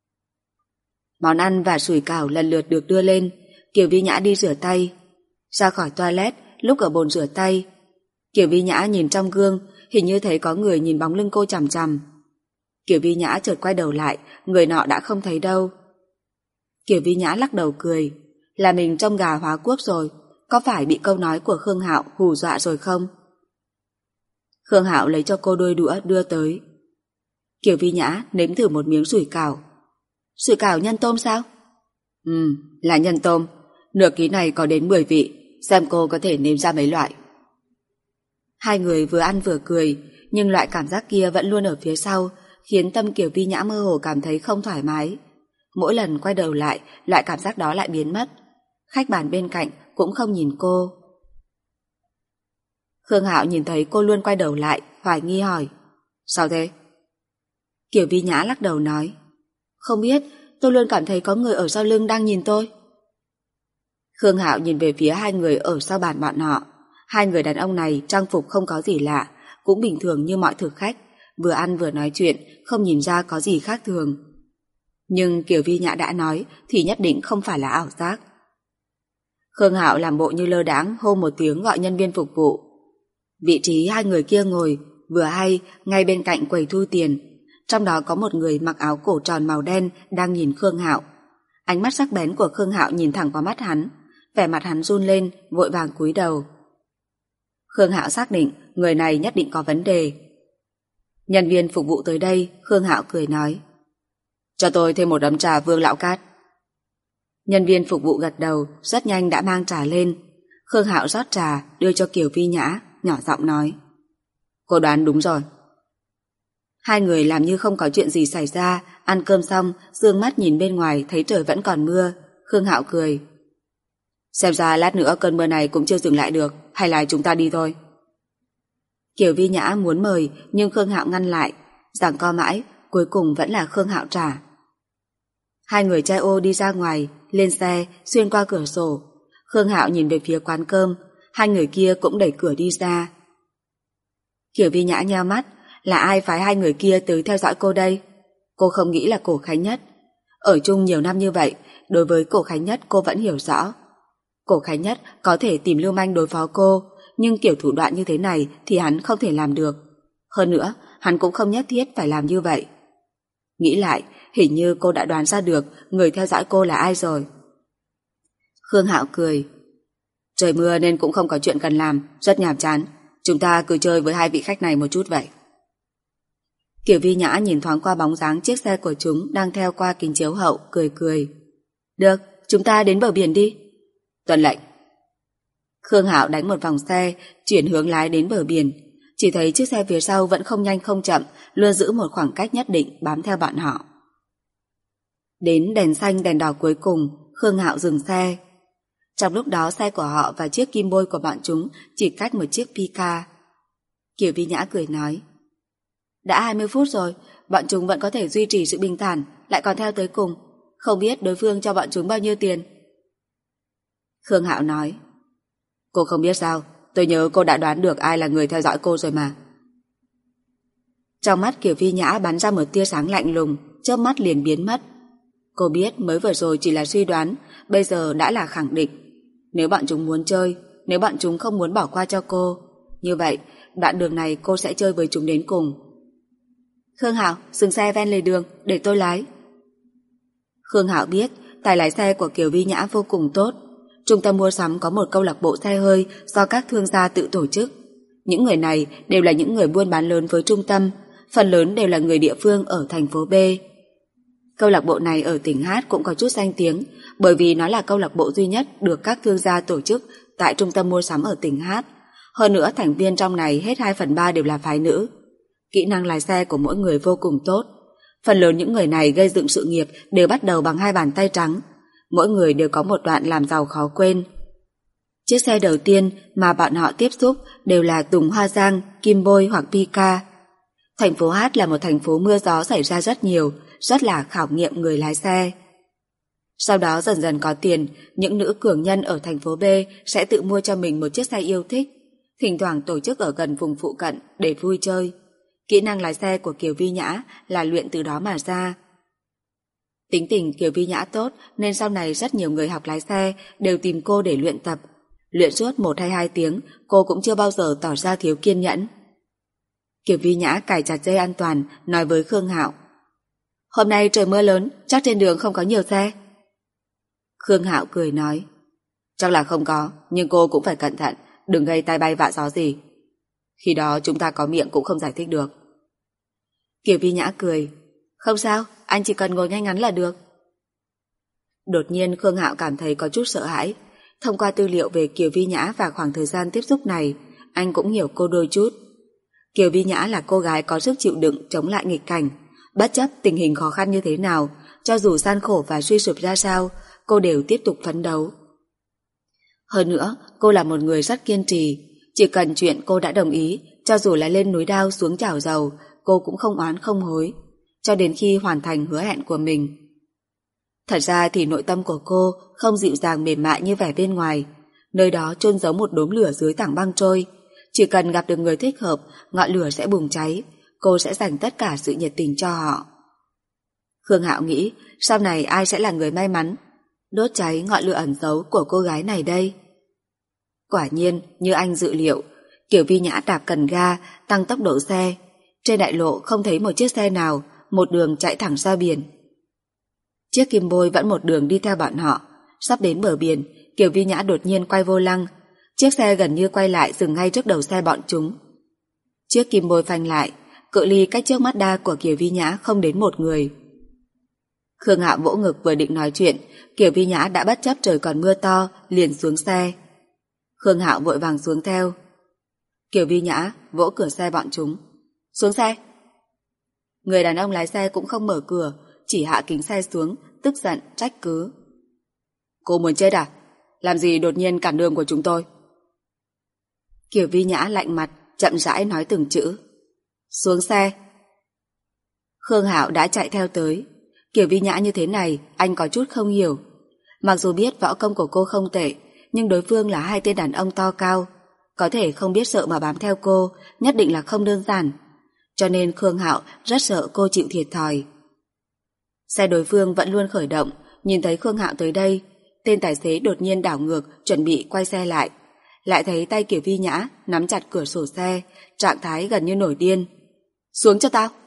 Món ăn và sủi cảo lần lượt được đưa lên, Kiều Vi Nhã đi rửa tay. Ra khỏi toilet, lúc ở bồn rửa tay, Kiều Vi Nhã nhìn trong gương, hình như thấy có người nhìn bóng lưng cô chằm chằm. Kiều Vi Nhã chợt quay đầu lại, người nọ đã không thấy đâu. Kiều Vi Nhã lắc đầu cười, là mình trông gà hóa quốc rồi, có phải bị câu nói của Khương Hạo hù dọa rồi không? Khương Hạo lấy cho cô đôi đũa đưa tới. Kiều Vi Nhã nếm thử một miếng sủi cảo. Sủi cảo nhân tôm sao? Là nhân tôm. Nửa ký này có đến 10 vị, xem cô có thể nếm ra mấy loại. Hai người vừa ăn vừa cười, nhưng loại cảm giác kia vẫn luôn ở phía sau, khiến tâm Kiều Vi Nhã mơ hồ cảm thấy không thoải mái. Mỗi lần quay đầu lại, loại cảm giác đó lại biến mất. Khách bàn bên cạnh cũng không nhìn cô. Khương Hạo nhìn thấy cô luôn quay đầu lại, hoài nghi hỏi. Sao thế? Kiều Vi Nhã lắc đầu nói. Không biết, tôi luôn cảm thấy có người ở sau lưng đang nhìn tôi. Khương Hạo nhìn về phía hai người ở sau bàn bọn họ. Hai người đàn ông này trang phục không có gì lạ, cũng bình thường như mọi thực khách, vừa ăn vừa nói chuyện, không nhìn ra có gì khác thường. Nhưng Kiều Vi Nhã đã nói thì nhất định không phải là ảo giác. Khương Hạo làm bộ như lơ đãng hô một tiếng gọi nhân viên phục vụ. Vị trí hai người kia ngồi, vừa hay, ngay bên cạnh quầy thu tiền. Trong đó có một người mặc áo cổ tròn màu đen đang nhìn Khương Hạo. Ánh mắt sắc bén của Khương Hạo nhìn thẳng vào mắt hắn, vẻ mặt hắn run lên, vội vàng cúi đầu. Khương Hạo xác định người này nhất định có vấn đề. Nhân viên phục vụ tới đây, Khương Hạo cười nói. Cho tôi thêm một ấm trà Vương Lão Cát. Nhân viên phục vụ gật đầu, rất nhanh đã mang trà lên. Khương Hạo rót trà, đưa cho Kiều Vi Nhã, nhỏ giọng nói. Cô đoán đúng rồi. Hai người làm như không có chuyện gì xảy ra, ăn cơm xong, dương mắt nhìn bên ngoài thấy trời vẫn còn mưa. Khương Hạo cười. Xem ra lát nữa cơn mưa này cũng chưa dừng lại được, hay là chúng ta đi thôi. Kiều Vi Nhã muốn mời, nhưng Khương Hạo ngăn lại. Giằng co mãi, cuối cùng vẫn là Khương Hạo trả. Hai người trai ô đi ra ngoài, lên xe, xuyên qua cửa sổ. Khương Hạo nhìn về phía quán cơm, hai người kia cũng đẩy cửa đi ra. Kiều Vi Nhã nheo mắt, là ai phái hai người kia tới theo dõi cô đây? Cô không nghĩ là Cổ Khánh Nhất. Ở chung nhiều năm như vậy, đối với Cổ Khánh Nhất cô vẫn hiểu rõ. Cổ Khánh Nhất có thể tìm lưu manh đối phó cô, nhưng kiểu thủ đoạn như thế này thì hắn không thể làm được. Hơn nữa, hắn cũng không nhất thiết phải làm như vậy. Nghĩ lại, hình như cô đã đoán ra được người theo dõi cô là ai rồi. Khương Hạo cười. Trời mưa nên cũng không có chuyện cần làm, rất nhàm chán. Chúng ta cứ chơi với hai vị khách này một chút vậy. Kiều Vi Nhã nhìn thoáng qua bóng dáng chiếc xe của chúng đang theo qua kính chiếu hậu, cười cười. Được, chúng ta đến bờ biển đi. Tuân lệnh. Khương Hạo đánh một vòng xe, chuyển hướng lái đến bờ biển. Chỉ thấy chiếc xe phía sau vẫn không nhanh không chậm, luôn giữ một khoảng cách nhất định bám theo bọn họ. Đến đèn xanh đèn đỏ cuối cùng, Khương Hạo dừng xe. Trong lúc đó xe của họ và chiếc kim bôi của bọn chúng chỉ cách một chiếc Pika. Kiều Vi Nhã cười nói. Đã 20 phút rồi, bọn chúng vẫn có thể duy trì sự bình thản, lại còn theo tới cùng. Không biết đối phương cho bọn chúng bao nhiêu tiền. Khương Hạo nói. Cô không biết sao, tôi nhớ cô đã đoán được ai là người theo dõi cô rồi mà. Trong mắt Kiều Vi Nhã bắn ra một tia sáng lạnh lùng, chớp mắt liền biến mất. Cô biết mới vừa rồi chỉ là suy đoán, bây giờ đã là khẳng định. Nếu bọn chúng muốn chơi, nếu bọn chúng không muốn bỏ qua cho cô, như vậy đoạn đường này cô sẽ chơi với chúng đến cùng. Khương Hạo, dừng xe ven lề đường, để tôi lái. Khương Hạo biết tài lái xe của Kiều Vi Nhã vô cùng tốt. Trung tâm mua sắm có một câu lạc bộ xe hơi do các thương gia tự tổ chức. Những người này đều là những người buôn bán lớn với trung tâm, phần lớn đều là người địa phương ở thành phố B. Câu lạc bộ này ở tỉnh Hát cũng có chút danh tiếng, bởi vì nó là câu lạc bộ duy nhất được các thương gia tổ chức tại trung tâm mua sắm ở tỉnh Hát. Hơn nữa thành viên trong này hết 2/3 đều là phái nữ. Kỹ năng lái xe của mỗi người vô cùng tốt. Phần lớn những người này gây dựng sự nghiệp đều bắt đầu bằng 2 bàn tay trắng. Mỗi người đều có một đoạn làm giàu khó quên. Chiếc xe đầu tiên mà bọn họ tiếp xúc đều là Tùng Hoa Giang, Kim Bôi hoặc Pika. Thành phố Hát là một thành phố mưa gió xảy ra rất nhiều, rất là khảo nghiệm người lái xe. Sau đó dần dần có tiền, những nữ cường nhân ở thành phố B sẽ tự mua cho mình một chiếc xe yêu thích, thỉnh thoảng tổ chức ở gần vùng phụ cận để vui chơi. Kỹ năng lái xe của Kiều Vi Nhã là luyện từ đó mà ra. Tính tình Kiều Vi Nhã tốt nên sau này rất nhiều người học lái xe đều tìm cô để luyện tập. Luyện suốt 1 hay 2 tiếng, cô cũng chưa bao giờ tỏ ra thiếu kiên nhẫn. Kiều Vi Nhã cài chặt dây an toàn, nói với Khương Hạo. Hôm nay trời mưa lớn, chắc trên đường không có nhiều xe. Khương Hạo cười nói. Chắc là không có, nhưng cô cũng phải cẩn thận, đừng gây tai bay vạ gió gì. Khi đó chúng ta có miệng cũng không giải thích được. Kiều Vi Nhã cười. Không sao, anh chỉ cần ngồi ngay ngắn là được. Đột nhiên Khương Hạo cảm thấy có chút sợ hãi. Thông qua tư liệu về Kiều Vi Nhã và khoảng thời gian tiếp xúc này, anh cũng hiểu cô đôi chút. Kiều Vi Nhã là cô gái có sức chịu đựng chống lại nghịch cảnh. Bất chấp tình hình khó khăn như thế nào, cho dù gian khổ và suy sụp ra sao, cô đều tiếp tục phấn đấu. Hơn nữa, cô là một người rất kiên trì. Chỉ cần chuyện cô đã đồng ý, cho dù là lên núi đao xuống chảo dầu, cô cũng không oán không hối, cho đến khi hoàn thành hứa hẹn của mình. Thật ra thì nội tâm của cô không dịu dàng mềm mại như vẻ bên ngoài. Nơi đó chôn giấu một đốm lửa dưới tảng băng trôi. Chỉ cần gặp được người thích hợp, ngọn lửa sẽ bùng cháy. Cô sẽ dành tất cả sự nhiệt tình cho họ. Khương Hạo nghĩ sau này ai sẽ là người may mắn đốt cháy ngọn lửa ẩn giấu của cô gái này đây. Quả nhiên như anh dự liệu, Kiều Vi Nhã đạp cần ga, tăng tốc độ xe. Trên đại lộ không thấy một chiếc xe nào, một đường chạy thẳng ra biển. Chiếc Kim Bôi vẫn một đường đi theo bọn họ. Sắp đến bờ biển, Kiều Vi Nhã đột nhiên quay vô lăng. Chiếc xe gần như quay lại dừng ngay trước đầu xe bọn chúng. Chiếc Kim Bôi phanh lại, cự ly cách trước Mazda của Kiều Vi Nhã không đến 1 người. Khương Hạo vỗ ngực vừa định nói chuyện, Kiều Vi Nhã đã bất chấp trời còn mưa to, liền xuống xe. Khương Hạo vội vàng xuống theo. Kiều Vi Nhã vỗ cửa xe bọn chúng. Xuống xe. Người đàn ông lái xe cũng không mở cửa, chỉ hạ kính xe xuống, tức giận trách cứ. Cô muốn chết à? Làm gì đột nhiên cản đường của chúng tôi? Kiều Vi Nhã lạnh mặt, chậm rãi nói từng chữ. Xuống xe. Khương Hạo đã chạy theo tới. Kiều Vi Nhã như thế này, anh có chút không hiểu. Mặc dù biết võ công của cô không tệ, nhưng đối phương là 2 tên đàn ông to cao. Có thể không biết sợ mà bám theo cô, nhất định là không đơn giản. Cho nên Khương Hạo rất sợ cô chịu thiệt thòi. Xe đối phương vẫn luôn khởi động, nhìn thấy Khương Hạo tới đây, tên tài xế đột nhiên đảo ngược, chuẩn bị quay xe lại. Lại thấy tay Kiều Vi Nhã nắm chặt cửa sổ xe, trạng thái gần như nổi điên. Xuống cho tao!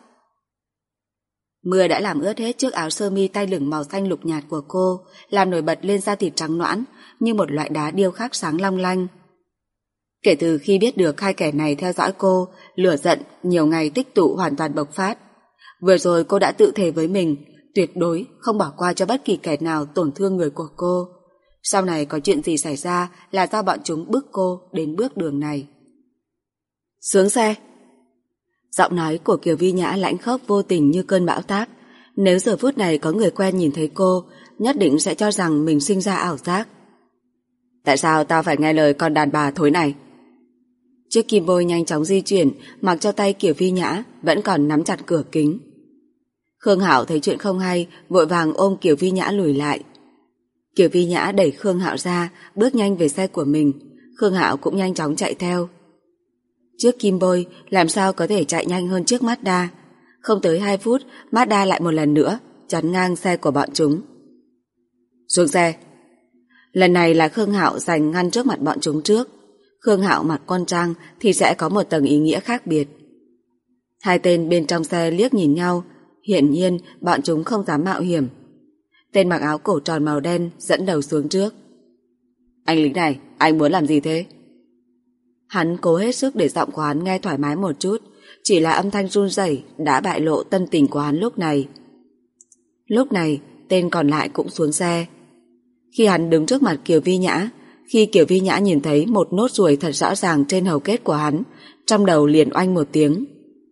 Mưa đã làm ướt hết chiếc áo sơ mi tay lửng màu xanh lục nhạt của cô, làm nổi bật lên da thịt trắng nõn như một loại đá điêu khắc sáng long lanh. Kể từ khi biết được hai kẻ này theo dõi cô, lửa giận nhiều ngày tích tụ hoàn toàn bộc phát. Vừa rồi cô đã tự thề với mình, tuyệt đối không bỏ qua cho bất kỳ kẻ nào tổn thương người của cô. Sau này có chuyện gì xảy ra là do bọn chúng bức cô đến bước đường này. Xuống xe! Giọng nói của Kiều Vi Nhã lãnh khốc vô tình như cơn bão táp. Nếu giờ phút này có người quen nhìn thấy cô, nhất định sẽ cho rằng mình sinh ra ảo giác. Tại sao tao phải nghe lời con đàn bà thối này? Chiếc kim bôi nhanh chóng di chuyển, mặc cho tay Kiều Vi Nhã vẫn còn nắm chặt cửa kính. Khương Hạo thấy chuyện không hay, vội vàng ôm Kiều Vi Nhã lùi lại. Kiều Vi Nhã đẩy Khương Hạo ra, bước nhanh về xe của mình. Khương Hạo cũng nhanh chóng chạy theo. Chiếc kim bôi làm sao có thể chạy nhanh hơn chiếc Mazda. Không tới 2 phút, Mazda lại một lần nữa chắn ngang xe của bọn chúng. Xuống xe! Lần này là Khương Hạo giành ngăn trước mặt bọn chúng trước. Khương Hạo mặc quân trang thì sẽ có một tầng ý nghĩa khác biệt. Hai tên bên trong xe liếc nhìn nhau, hiển nhiên bọn chúng không dám mạo hiểm. Tên mặc áo cổ tròn màu đen dẫn đầu xuống trước. Anh lính này, anh muốn làm gì thế? Hắn cố hết sức để giọng của hắn nghe thoải mái một chút, chỉ là âm thanh run rẩy đã bại lộ tâm tình của hắn lúc này. Lúc này, tên còn lại cũng xuống xe. Khi hắn đứng trước mặt Kiều Vi Nhã, khi Kiều Vi Nhã nhìn thấy một nốt ruồi thật rõ ràng trên hầu kết của hắn, trong đầu liền oanh một tiếng.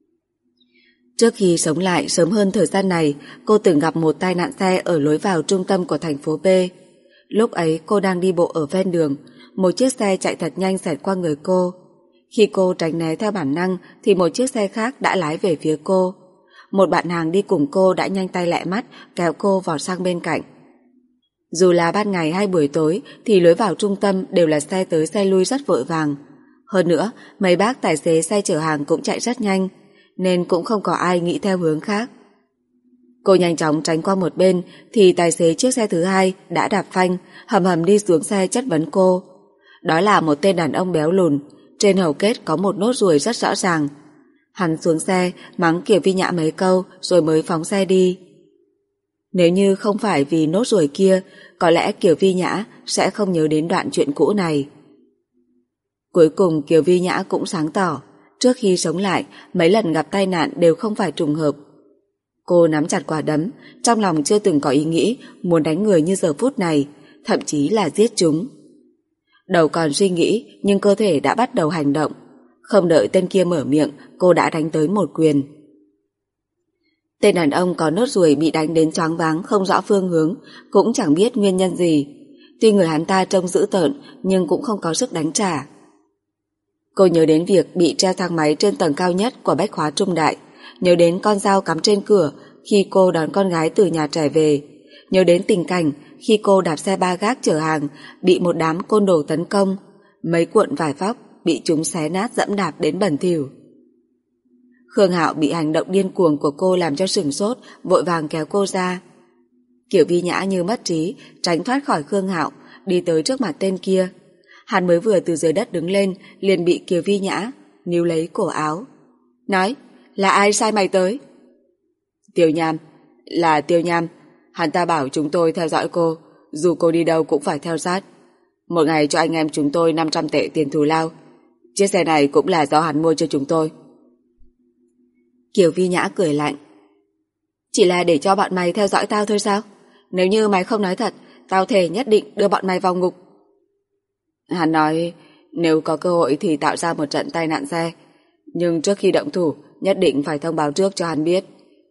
Trước khi sống lại sớm hơn thời gian này, cô từng gặp một tai nạn xe ở lối vào trung tâm của thành phố B. Lúc ấy cô đang đi bộ ở ven đường, một chiếc xe chạy thật nhanh xẹt qua người cô. Khi cô tránh né theo bản năng thì một chiếc xe khác đã lái về phía cô. Một bạn hàng đi cùng cô đã nhanh tay lẹ mắt kéo cô vọt sang bên cạnh. Dù là ban ngày hay buổi tối thì lối vào trung tâm đều là xe tới xe lui rất vội vàng. Hơn nữa, mấy bác tài xế xe chở hàng cũng chạy rất nhanh, nên cũng không có ai nghĩ theo hướng khác. Cô nhanh chóng tránh qua một bên thì tài xế chiếc xe thứ hai đã đạp phanh, hầm hầm đi xuống xe chất vấn cô. Đó là một tên đàn ông béo lùn, trên hầu kết có một nốt ruồi rất rõ ràng. Hắn xuống xe mắng Kiều Vi Nhã mấy câu rồi mới phóng xe đi. Nếu như không phải vì nốt ruồi kia, có lẽ Kiều Vi Nhã sẽ không nhớ đến đoạn chuyện cũ này. Cuối cùng Kiều Vi Nhã cũng sáng tỏ, trước khi sống lại, mấy lần gặp tai nạn đều không phải trùng hợp. Cô nắm chặt quả đấm, trong lòng chưa từng có ý nghĩ muốn đánh người như giờ phút này, thậm chí là giết chúng. Đầu còn suy nghĩ, nhưng cơ thể đã bắt đầu hành động. Không đợi tên kia mở miệng, cô đã đánh tới một quyền. Tên đàn ông có nốt ruồi bị đánh đến choáng váng không rõ phương hướng, cũng chẳng biết nguyên nhân gì. Tuy người hắn ta trông dữ tợn, nhưng cũng không có sức đánh trả. Cô nhớ đến việc bị treo thang máy trên tầng cao nhất của bách khóa trung đại, nhớ đến con dao cắm trên cửa khi cô đón con gái từ nhà trẻ về, nhớ đến tình cảnh khi cô đạp xe ba gác chở hàng bị một đám côn đồ tấn công, mấy cuộn vải vóc bị chúng xé nát dẫm đạp đến bẩn thỉu. Khương Hạo bị hành động điên cuồng của cô làm cho sửng sốt, vội vàng kéo cô ra. Kiều Vi Nhã như mất trí, tránh thoát khỏi Khương Hạo, đi tới trước mặt tên kia. Hắn mới vừa từ dưới đất đứng lên, liền bị Kiều Vi Nhã níu lấy cổ áo. Nói, là ai sai mày tới? Tiêu Nham, là Tiêu Nham. Hắn ta bảo chúng tôi theo dõi cô, dù cô đi đâu cũng phải theo sát. Một ngày cho anh em chúng tôi 500 tệ tiền thù lao. Chiếc xe này cũng là do hắn mua cho chúng tôi. Kiều Vi Nhã cười lạnh. Chỉ là để cho bọn mày theo dõi tao thôi sao? Nếu như mày không nói thật, tao thề nhất định đưa bọn mày vào ngục. Hắn nói nếu có cơ hội thì tạo ra một trận tai nạn xe, nhưng trước khi động thủ nhất định phải thông báo trước cho hắn biết.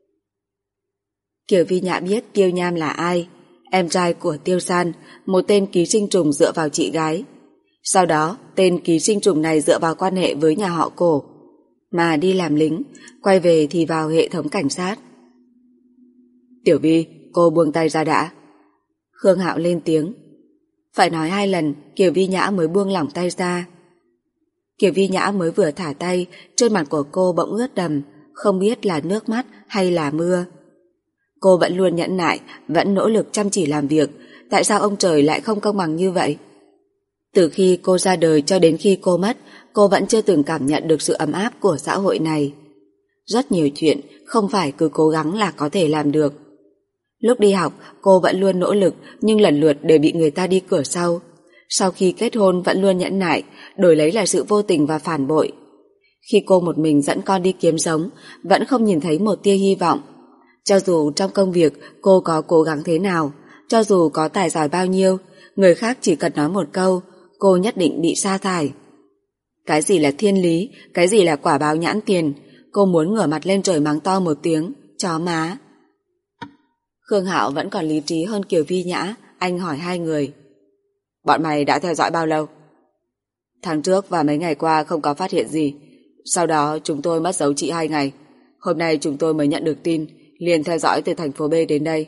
Kiều Vi Nhã biết Tiêu Nham là ai, em trai của Tiêu San, một tên ký sinh trùng dựa vào chị gái. Sau đó tên ký sinh trùng này dựa vào quan hệ với nhà họ Cổ mà đi làm lính, quay về thì vào hệ thống cảnh sát. Tiểu Vi, cô buông tay ra đã. Khương Hạo lên tiếng. Phải nói 2 lần Kiều Vi Nhã mới buông lỏng tay ra. Kiều Vi Nhã mới vừa thả tay, trên mặt của cô bỗng ướt đầm, không biết là nước mắt hay là mưa. Cô vẫn luôn nhẫn nại, vẫn nỗ lực chăm chỉ làm việc, tại sao ông trời lại không công bằng như vậy? Từ khi cô ra đời cho đến khi cô mất, cô vẫn chưa từng cảm nhận được sự ấm áp của xã hội này. Rất nhiều chuyện không phải cứ cố gắng là có thể làm được. Lúc đi học, cô vẫn luôn nỗ lực nhưng lần lượt đều bị người ta đi cửa sau. Sau khi kết hôn vẫn luôn nhẫn nại, đổi lấy là sự vô tình và phản bội. Khi cô một mình dẫn con đi kiếm sống, vẫn không nhìn thấy một tia hy vọng. Cho dù trong công việc cô có cố gắng thế nào, cho dù có tài giỏi bao nhiêu, người khác chỉ cần nói một câu, cô nhất định bị sa thải. Cái gì là thiên lý, cái gì là quả báo nhãn tiền, cô muốn ngửa mặt lên trời mắng to một tiếng, chó má. Khương Hạo vẫn còn lý trí hơn Kiều Vi Nhã, anh hỏi hai người. Bọn mày đã theo dõi bao lâu? Tháng trước và mấy ngày qua không có phát hiện gì, sau đó chúng tôi mất dấu chị 2 ngày. Hôm nay chúng tôi mới nhận được tin, liền theo dõi từ thành phố B đến đây.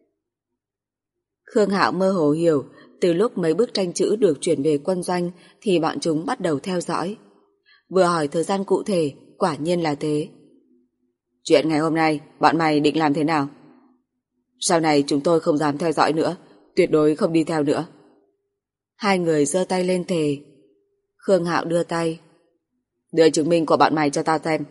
Khương Hạo mơ hồ hiểu, từ lúc mấy bức tranh chữ được chuyển về quân doanh thì bọn chúng bắt đầu theo dõi. Vừa hỏi thời gian cụ thể, quả nhiên là thế. Chuyện ngày hôm nay, bọn mày định làm thế nào? Sau này chúng tôi không dám theo dõi nữa, tuyệt đối không đi theo nữa. Hai người giơ tay lên thề. Khương Hạo đưa tay. Đưa chứng minh của bọn mày cho tao xem.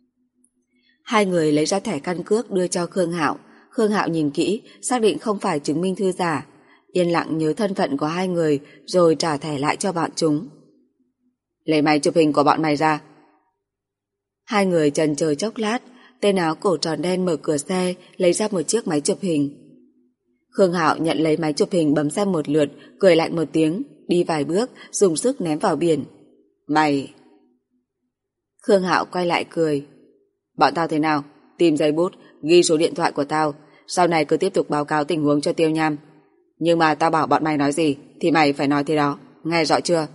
Hai người lấy ra thẻ căn cước đưa cho Khương Hạo. Khương Hạo nhìn kỹ, xác định không phải chứng minh thư giả. Yên lặng nhớ thân phận của hai người rồi trả thẻ lại cho bọn chúng. Lấy máy chụp hình của bọn mày ra. Hai người chần chờ chốc lát, tên áo cổ tròn đen mở cửa xe, lấy ra một chiếc máy chụp hình. Khương Hạo nhận lấy máy chụp hình bấm xem một lượt, cười lạnh một tiếng, đi vài bước, dùng sức ném vào biển. Mày... Khương Hạo quay lại cười. Bọn tao thế nào? Tìm giấy bút, ghi số điện thoại của tao, sau này cứ tiếp tục báo cáo tình huống cho Tiêu Nham. Nhưng mà tao bảo bọn mày nói gì thì mày phải nói thế đó, nghe rõ chưa?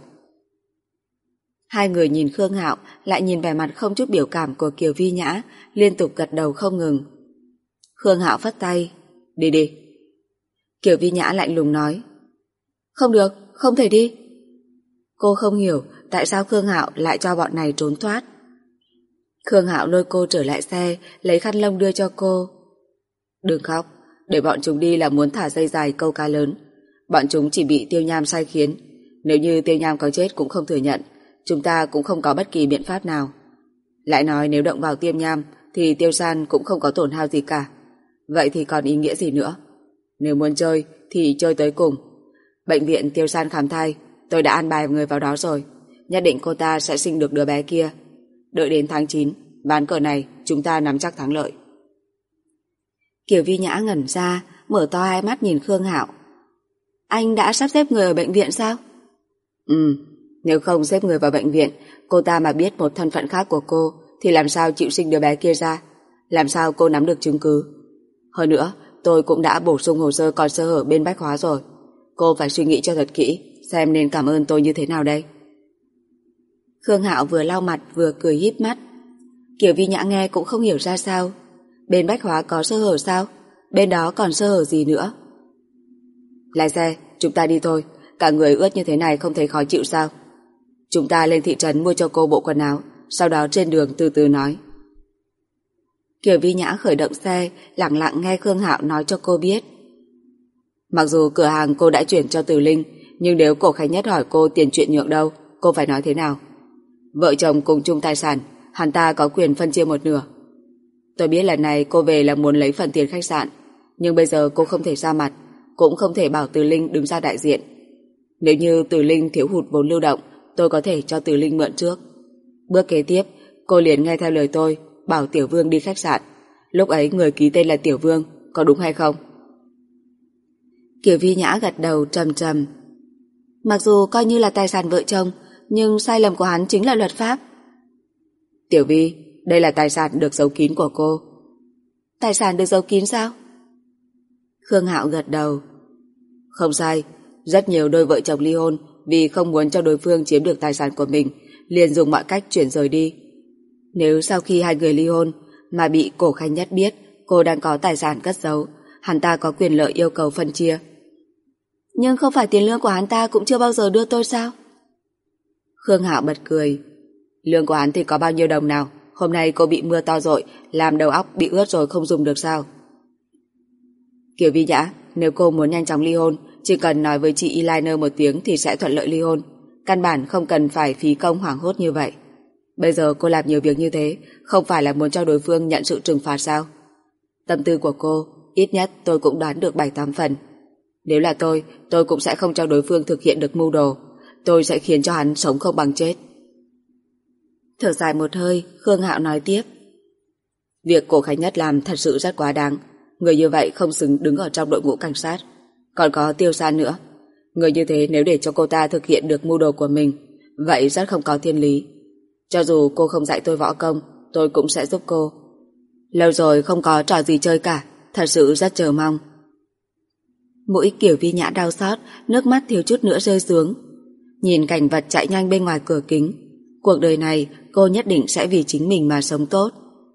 Hai người nhìn Khương Hạo, lại nhìn vẻ mặt không chút biểu cảm của Kiều Vi Nhã, liên tục gật đầu không ngừng. Khương Hạo phất tay. Đi đi. Kiều Vi Nhã lạnh lùng nói. Không được, không thể đi. Cô không hiểu tại sao Khương Hạo lại cho bọn này trốn thoát. Khương Hạo lôi cô trở lại xe, lấy khăn lông đưa cho cô. Đừng khóc, để bọn chúng đi là muốn thả dây dài câu cá lớn. Bọn chúng chỉ bị Tiêu Nham sai khiến. Nếu như Tiêu Nham có chết cũng không thừa nhận, chúng ta cũng không có bất kỳ biện pháp nào. Lại nói nếu động vào Tiêu Nham thì Tiêu San cũng không có tổn hao gì cả. Vậy thì còn ý nghĩa gì nữa? Nếu muốn chơi thì chơi tới cùng. Bệnh viện Tiêu San khám thai, tôi đã an bài người vào đó rồi. Nhất định cô ta sẽ sinh được đứa bé kia. Đợi đến tháng 9, ván cờ này chúng ta nắm chắc thắng lợi. Kiều Vi Nhã ngẩn ra, mở to hai mắt nhìn Khương Hạo. Anh đã sắp xếp người ở bệnh viện sao? Nếu không xếp người vào bệnh viện, cô ta mà biết một thân phận khác của cô thì làm sao chịu sinh đứa bé kia ra? Làm sao cô nắm được chứng cứ? Hơn nữa, tôi cũng đã bổ sung hồ sơ còn sơ hở bên Bách Hóa rồi. Cô phải suy nghĩ cho thật kỹ, xem nên cảm ơn tôi như thế nào đây. Khương Hạo vừa lau mặt vừa cười híp mắt. Kiều Vi Nhã nghe cũng không hiểu ra sao. Bên Bách Hóa có sơ hở sao? Bên đó còn sơ hở gì nữa? Lái xe, chúng ta đi thôi. Cả người ướt như thế này không thấy khó chịu sao? Chúng ta lên thị trấn mua cho cô bộ quần áo, sau đó trên đường từ từ nói. Kiều Vi Nhã khởi động xe, lặng lặng nghe Khương Hạo nói cho cô biết. Mặc dù cửa hàng cô đã chuyển cho Từ Linh, nhưng nếu Cổ Khánh Nhất hỏi cô tiền chuyện nhượng đâu, cô phải nói thế nào? Vợ chồng cùng chung tài sản, hắn ta có quyền phân chia một nửa. Tôi biết lần này cô về là muốn lấy phần tiền khách sạn, nhưng bây giờ cô không thể ra mặt, cũng không thể bảo Từ Linh đứng ra đại diện. Nếu như Từ Linh thiếu hụt vốn lưu động, tôi có thể cho Từ Linh mượn trước. Bước kế tiếp, cô liền nghe theo lời tôi, bảo Tiểu Vương đi khách sạn. Lúc ấy người ký tên là Tiểu Vương, có đúng hay không? Kiều Vi Nhã gật đầu trầm trầm. Mặc dù coi như là tài sản vợ chồng, nhưng sai lầm của hắn chính là luật pháp. Tiểu Vi, đây là tài sản được giấu kín của cô. Tài sản được giấu kín sao? Khương Hạo gật đầu. Không sai, rất nhiều đôi vợ chồng ly hôn vì không muốn cho đối phương chiếm được tài sản của mình, liền dùng mọi cách chuyển rời đi. Nếu sau khi hai người ly hôn mà bị Cổ Khánh Nhất biết cô đang có tài sản cất giấu, hắn ta có quyền lợi yêu cầu phân chia. Nhưng không phải tiền lương của hắn ta cũng chưa bao giờ đưa tôi sao? Khương Hạo bật cười. Lương của hắn thì có bao nhiêu đồng nào? Hôm nay cô bị mưa to dội, làm đầu óc bị ướt rồi không dùng được sao? Kiều Vi Nhã, nếu cô muốn nhanh chóng ly hôn chỉ cần nói với chị Eliner một tiếng thì sẽ thuận lợi ly hôn. Căn bản không cần phải phí công hoảng hốt như vậy. Bây giờ cô làm nhiều việc như thế, không phải là muốn cho đối phương nhận sự trừng phạt sao? Tâm tư của cô, ít nhất tôi cũng đoán được 7-8 phần. Nếu là tôi cũng sẽ không cho đối phương thực hiện được mưu đồ. Tôi sẽ khiến cho hắn sống không bằng chết. Thở dài một hơi, Khương Hạo nói tiếp. Việc Cổ Khánh Nhất làm thật sự rất quá đáng. Người như vậy không xứng đứng ở trong đội ngũ cảnh sát. Còn có Tiêu San nữa. Người như thế nếu để cho cô ta thực hiện được mưu đồ của mình, vậy rất không có thiên lý. Cho dù cô không dạy tôi võ công, tôi cũng sẽ giúp cô. Lâu rồi không có trò gì chơi cả, thật sự rất chờ mong. Mũi Kiều Vi Nhã đau xót, nước mắt thiếu chút nữa rơi xuống. Nhìn cảnh vật chạy nhanh bên ngoài cửa kính, cuộc đời này cô nhất định sẽ vì chính mình mà sống tốt.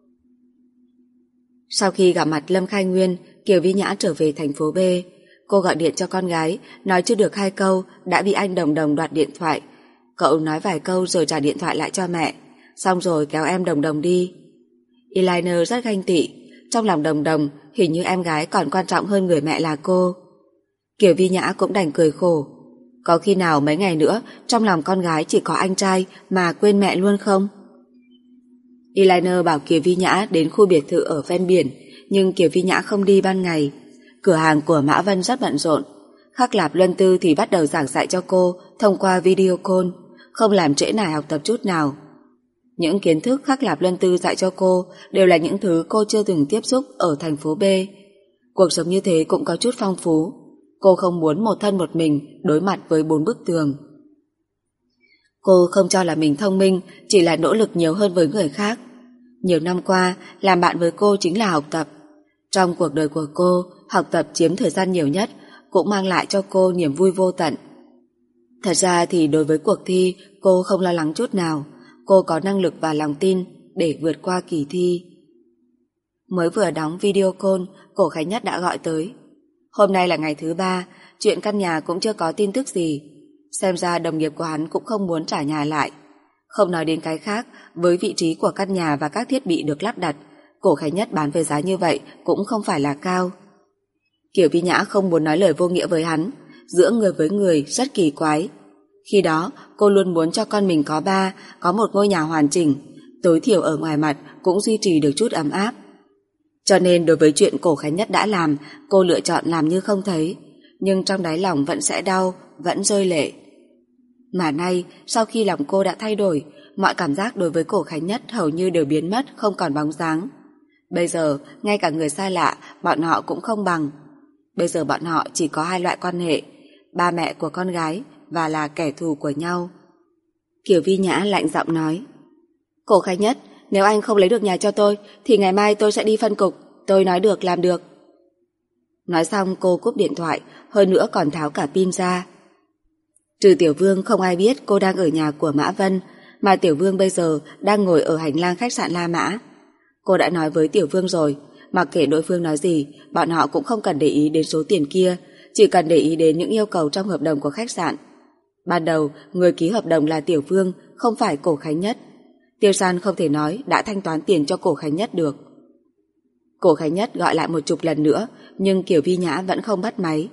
Sau khi gặp mặt Lâm Khai Nguyên, Kiều Vi Nhã trở về thành phố B. Cô gọi điện cho con gái, nói chưa được 2 câu đã bị anh Đồng Đồng đoạt điện thoại. Cậu nói vài câu rồi trả điện thoại lại cho mẹ, xong rồi kéo em Đồng Đồng đi. Eliner rất ganh tị, trong lòng Đồng Đồng hình như em gái còn quan trọng hơn người mẹ là cô. Kiều Vi Nhã cũng đành cười khổ. Có khi nào mấy ngày nữa trong lòng con gái chỉ có anh trai mà quên mẹ luôn không? Eliner bảo Kiều Vi Nhã đến khu biệt thự ở ven biển, nhưng Kiều Vi Nhã không đi ban ngày. Cửa hàng của Mã Vân rất bận rộn. Khắc Lạp Luân Tư thì bắt đầu giảng dạy cho cô thông qua video call, không làm trễ nải học tập chút nào. Những kiến thức Khắc Lạp Luân Tư dạy cho cô đều là những thứ cô chưa từng tiếp xúc ở thành phố B. Cuộc sống như thế cũng có chút phong phú. Cô không muốn một thân một mình đối mặt với 4 bức tường. Cô không cho là mình thông minh, chỉ là nỗ lực nhiều hơn với người khác. Nhiều năm qua, làm bạn với cô chính là học tập. Trong cuộc đời của cô, học tập chiếm thời gian nhiều nhất, cũng mang lại cho cô niềm vui vô tận. Thật ra thì đối với cuộc thi, cô không lo lắng chút nào. Cô có năng lực và lòng tin để vượt qua kỳ thi. Mới vừa đóng video call, Cổ Khánh Nhất đã gọi tới. Hôm nay là ngày thứ 3, chuyện căn nhà cũng chưa có tin tức gì. Xem ra đồng nghiệp của hắn cũng không muốn trả nhà lại. Không nói đến cái khác, với vị trí của căn nhà và các thiết bị được lắp đặt, Cổ Khánh Nhất bán với giá như vậy cũng không phải là cao. Kiều Vi Nhã không muốn nói lời vô nghĩa với hắn, giữa người với người rất kỳ quái. Khi đó, cô luôn muốn cho con mình có ba, có một ngôi nhà hoàn chỉnh, tối thiểu ở ngoài mặt cũng duy trì được chút ấm áp. Cho nên đối với chuyện Cổ Khánh Nhất đã làm, cô lựa chọn làm như không thấy, nhưng trong đáy lòng vẫn sẽ đau, vẫn rơi lệ. Mà nay, sau khi lòng cô đã thay đổi, mọi cảm giác đối với Cổ Khánh Nhất hầu như đều biến mất, không còn bóng dáng. Bây giờ, ngay cả người xa lạ, bọn họ cũng không bằng. Bây giờ bọn họ chỉ có 2 loại quan hệ, ba mẹ của con gái và là kẻ thù của nhau. Kiều Vi Nhã lạnh giọng nói. Cổ Khánh Nhất, nếu anh không lấy được nhà cho tôi, thì ngày mai tôi sẽ đi phân cục, tôi nói được làm được. Nói xong cô cúp điện thoại, hơn nữa còn tháo cả pin ra. Trừ Tiểu Vương không ai biết cô đang ở nhà của Mã Vân, mà Tiểu Vương bây giờ đang ngồi ở hành lang khách sạn La Mã. Cô đã nói với Tiểu Vương rồi, mặc kệ đối phương nói gì, bọn họ cũng không cần để ý đến số tiền kia, chỉ cần để ý đến những yêu cầu trong hợp đồng của khách sạn. Ban đầu, người ký hợp đồng là Tiểu Vương, không phải Cổ Khánh Nhất. Tiêu San không thể nói đã thanh toán tiền cho Cổ Khánh Nhất được. Cổ Khánh Nhất gọi lại 10 lần nữa, nhưng Kiều Vi Nhã vẫn không bắt máy.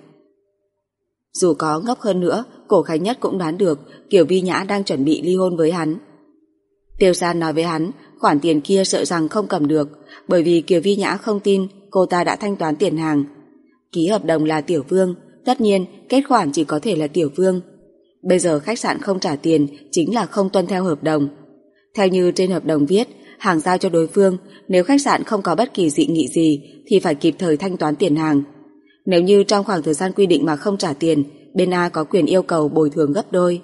Dù có ngốc hơn nữa, Cổ Khánh Nhất cũng đoán được Kiều Vi Nhã đang chuẩn bị ly hôn với hắn. Tiêu San nói với hắn, khoản tiền kia sợ rằng không cầm được, bởi vì Kiều Vi Nhã không tin cô ta đã thanh toán tiền hàng. Ký hợp đồng là Tiểu Vương, tất nhiên kết khoản chỉ có thể là Tiểu Vương. Bây giờ khách sạn không trả tiền chính là không tuân theo hợp đồng. Theo như trên hợp đồng viết, hàng giao cho đối phương, nếu khách sạn không có bất kỳ dị nghị gì thì phải kịp thời thanh toán tiền hàng. Nếu như trong khoảng thời gian quy định mà không trả tiền, bên A có quyền yêu cầu bồi thường gấp đôi.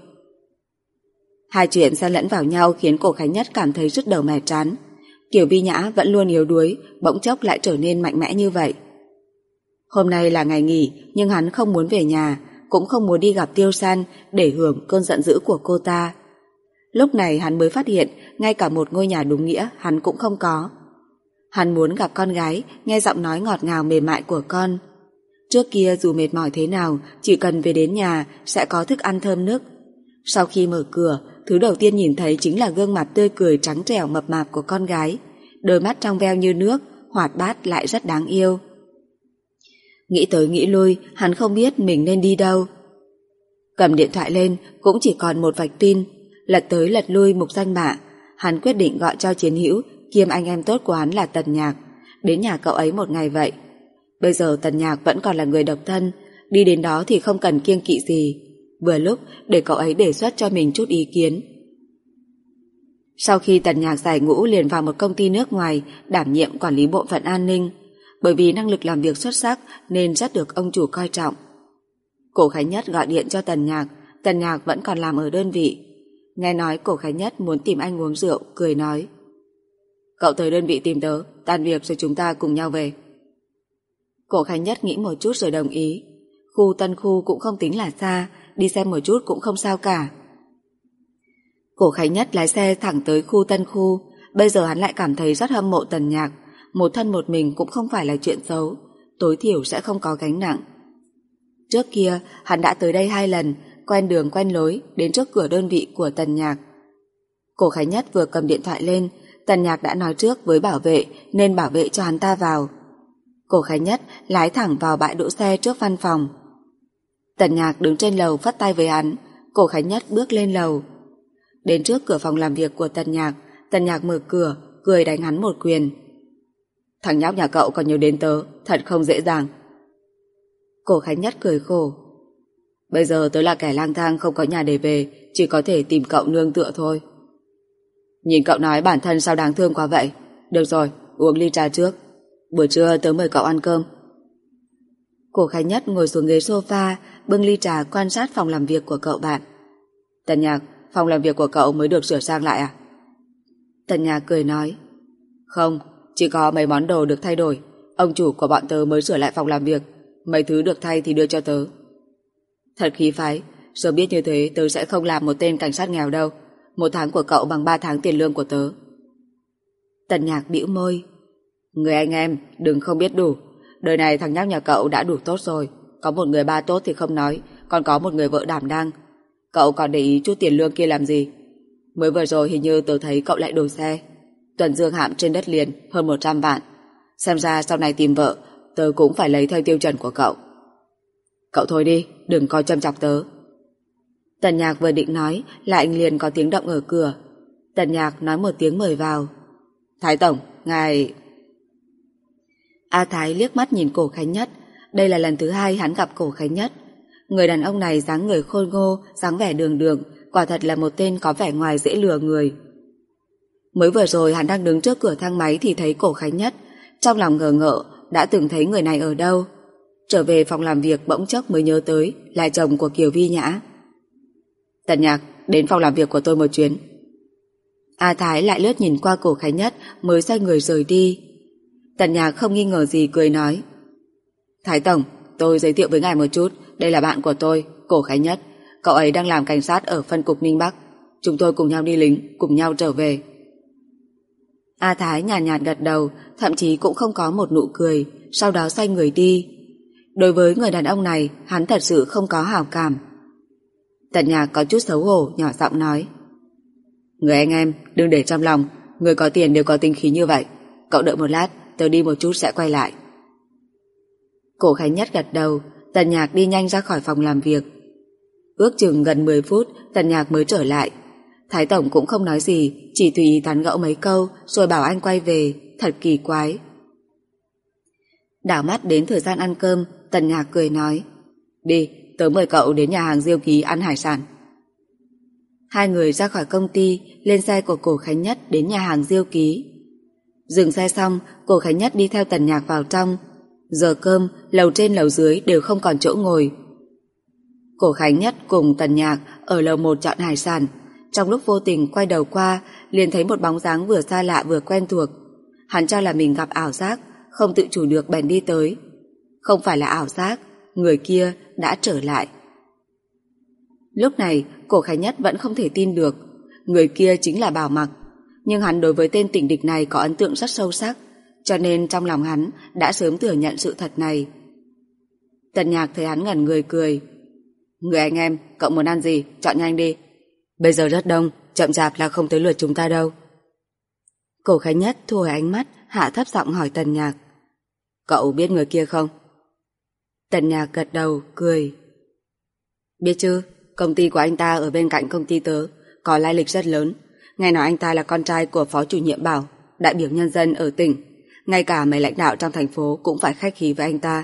Hai chuyện xen lẫn vào nhau khiến Cổ Khánh Nhất cảm thấy rứt đầu mẻ trán. Kiều Vi Nhã vẫn luôn yếu đuối, bỗng chốc lại trở nên mạnh mẽ như vậy. Hôm nay là ngày nghỉ, nhưng hắn không muốn về nhà, cũng không muốn đi gặp Tiêu San để hưởng cơn giận dữ của cô ta. Lúc này hắn mới phát hiện, ngay cả một ngôi nhà đúng nghĩa hắn cũng không có. Hắn muốn gặp con gái, nghe giọng nói ngọt ngào mềm mại của con. Trước kia dù mệt mỏi thế nào, chỉ cần về đến nhà sẽ có thức ăn thơm nức. Sau khi mở cửa, thứ đầu tiên nhìn thấy chính là gương mặt tươi cười trắng trẻo mập mạp của con gái, đôi mắt trong veo như nước, hoạt bát lại rất đáng yêu. Nghĩ tới nghĩ lui, hắn không biết mình nên đi đâu. Cầm điện thoại lên, cũng chỉ còn một vạch pin, lật tới lật lui mục danh bạ. Hắn quyết định gọi cho chiến hữu, kiêm anh em tốt của hắn là Tần Nhạc, đến nhà cậu ấy một ngày vậy. Bây giờ Tần Nhạc vẫn còn là người độc thân, đi đến đó thì không cần kiêng kỵ gì. Vừa lúc để cậu ấy đề xuất cho mình chút ý kiến. Sau khi Tần Nhạc giải ngũ liền vào một công ty nước ngoài đảm nhiệm quản lý bộ phận an ninh. Bởi vì năng lực làm việc xuất sắc nên rất được ông chủ coi trọng. Cổ Khánh Nhất gọi điện cho Tần Nhạc vẫn còn làm ở đơn vị. Nghe nói Cổ Khánh Nhất muốn tìm anh uống rượu, cười nói: cậu tới đơn vị tìm tớ, tan việc rồi chúng ta cùng nhau về. Cổ Khánh Nhất nghĩ một chút rồi đồng ý. Khu Tân Khu cũng không tính là xa, đi xem một chút cũng không sao cả. Cổ Khánh Nhất lái xe thẳng tới khu Tân Khu. Bây giờ hắn lại cảm thấy rất hâm mộ Tần Nhạc. Một thân một mình cũng không phải là chuyện xấu, tối thiểu sẽ không có gánh nặng. Trước kia hắn đã tới đây 2 lần, quen đường quen lối, đến trước cửa đơn vị của Tần Nhạc. Cổ Khánh Nhất vừa cầm điện thoại lên, Tần Nhạc đã nói trước với bảo vệ nên bảo vệ cho hắn ta vào. Cổ Khánh Nhất lái thẳng vào bãi đỗ xe trước văn phòng. Tần Nhạc đứng trên lầu phất tay với hắn. Cổ Khánh Nhất bước lên lầu. Đến trước cửa phòng làm việc của Tần Nhạc mở cửa, cười đánh hắn một quyền. Thằng nhóc nhà cậu còn nhớ đến tớ, thật không dễ dàng. Cổ Khánh Nhất cười khổ. Bây giờ tớ là kẻ lang thang không có nhà để về, chỉ có thể tìm cậu nương tựa thôi. Nhìn cậu nói bản thân sao đáng thương quá vậy. Được rồi, uống ly trà trước. Buổi trưa tớ mời cậu ăn cơm. Cổ Khánh Nhất ngồi xuống ghế sofa, bưng ly trà quan sát phòng làm việc của cậu bạn. Tần Nhạc, phòng làm việc của cậu mới được sửa sang lại à? Tần Nhạc cười nói. Không, chỉ có mấy món đồ được thay đổi. Ông chủ của bọn tớ mới sửa lại phòng làm việc. Mấy thứ được thay thì đưa cho tớ. Thật khí phái, sớm biết như thế tớ sẽ không làm một tên cảnh sát nghèo đâu. 1 tháng của cậu bằng 3 tháng tiền lương của tớ. Tần Nhạc bĩu môi. Người anh em, đừng không biết đủ. Đời này thằng nhóc nhà cậu đã đủ tốt rồi. Có một người ba tốt thì không nói, còn có một người vợ đảm đang. Cậu còn để ý chút tiền lương kia làm gì? Mới vừa rồi hình như tớ thấy cậu lại đổi xe. Tuần dương hạm trên đất liền hơn 100 vạn. Xem ra sau này tìm vợ, tớ cũng phải lấy theo tiêu chuẩn của cậu. Cậu thôi đi, đừng coi châm chọc tớ. Tần Nhạc vừa định nói, lại liền có tiếng động ở cửa. Tần Nhạc nói một tiếng mời vào. Thái Tổng, ngài... A Thái liếc mắt nhìn Cổ Khánh Nhất. Đây là lần thứ 2 hắn gặp Cổ Khánh Nhất. Người đàn ông này dáng người khôi ngô, dáng vẻ đường đường, quả thật là một tên có vẻ ngoài dễ lừa người. Mới vừa rồi hắn đang đứng trước cửa thang máy thì thấy Cổ Khánh Nhất. Trong lòng ngờ ngợ, đã từng thấy người này ở đâu. Trở về phòng làm việc bỗng chốc mới nhớ tới là chồng của Kiều Vi Nhã. Tần Nhạc, đến phòng làm việc của tôi một chuyến. A Thái lại lướt nhìn qua Cổ Khánh Nhất mới xoay người rời đi. Tần Nhạc không nghi ngờ gì cười nói. Thái Tổng, tôi giới thiệu với ngài một chút, đây là bạn của tôi, Cổ Khánh Nhất. Cậu ấy đang làm cảnh sát ở phân cục Ninh Bắc. Chúng tôi cùng nhau đi lính, cùng nhau trở về. A Thái nhàn nhạt gật đầu, thậm chí cũng không có một nụ cười, sau đó xoay người đi. Đối với người đàn ông này, hắn thật sự không có hảo cảm. Tần Nhạc có chút xấu hổ, nhỏ giọng nói. Người anh em, đừng để trong lòng, người có tiền đều có tính khí như vậy. Cậu đợi một lát, tớ đi một chút sẽ quay lại. Cổ Khánh Nhất gật đầu, Tần Nhạc đi nhanh ra khỏi phòng làm việc. Ước chừng gần 10 phút, Tần Nhạc mới trở lại. Thái Tổng cũng không nói gì, chỉ tùy ý tán gẫu mấy câu rồi bảo anh quay về, thật kỳ quái. Đảo mắt đến thời gian ăn cơm, Tần Nhạc cười nói. Đi, tớ mời cậu đến nhà hàng Diêu Ký ăn hải sản. Hai người ra khỏi công ty, lên xe của Cổ Khánh Nhất đến nhà hàng Diêu Ký. Dừng xe xong, Cổ Khánh Nhất đi theo Tần Nhạc vào trong. Giờ cơm, lầu trên lầu dưới đều không còn chỗ ngồi. Cổ Khánh Nhất cùng Tần Nhạc ở lầu 1 chọn hải sản. Trong lúc vô tình quay đầu qua, liền thấy một bóng dáng vừa xa lạ vừa quen thuộc. Hắn cho là mình gặp ảo giác, không tự chủ được bèn đi tới. Không phải là ảo giác, người kia đã trở lại. Lúc này, Cổ Khánh Nhất vẫn không thể tin được. Người kia chính là Bảo Mặc. Nhưng hắn đối với tên tình địch này có ấn tượng rất sâu sắc, cho nên trong lòng hắn đã sớm thừa nhận sự thật này. Tần Nhạc thấy hắn ngẩn người cười. Người anh em, cậu muốn ăn gì, chọn nhanh đi. Bây giờ rất đông, chậm chạp là không tới lượt chúng ta đâu. Cổ Khánh Nhất thu hồi ánh mắt, hạ thấp giọng hỏi Tần Nhạc. Cậu biết người kia không? Tần Nhạc gật đầu, cười. Biết chứ, công ty của anh ta ở bên cạnh công ty tớ, có lai lịch rất lớn. Nghe nói anh ta là con trai của phó chủ nhiệm Bảo, đại biểu nhân dân ở tỉnh. Ngay cả mấy lãnh đạo trong thành phố cũng phải khách khí với anh ta.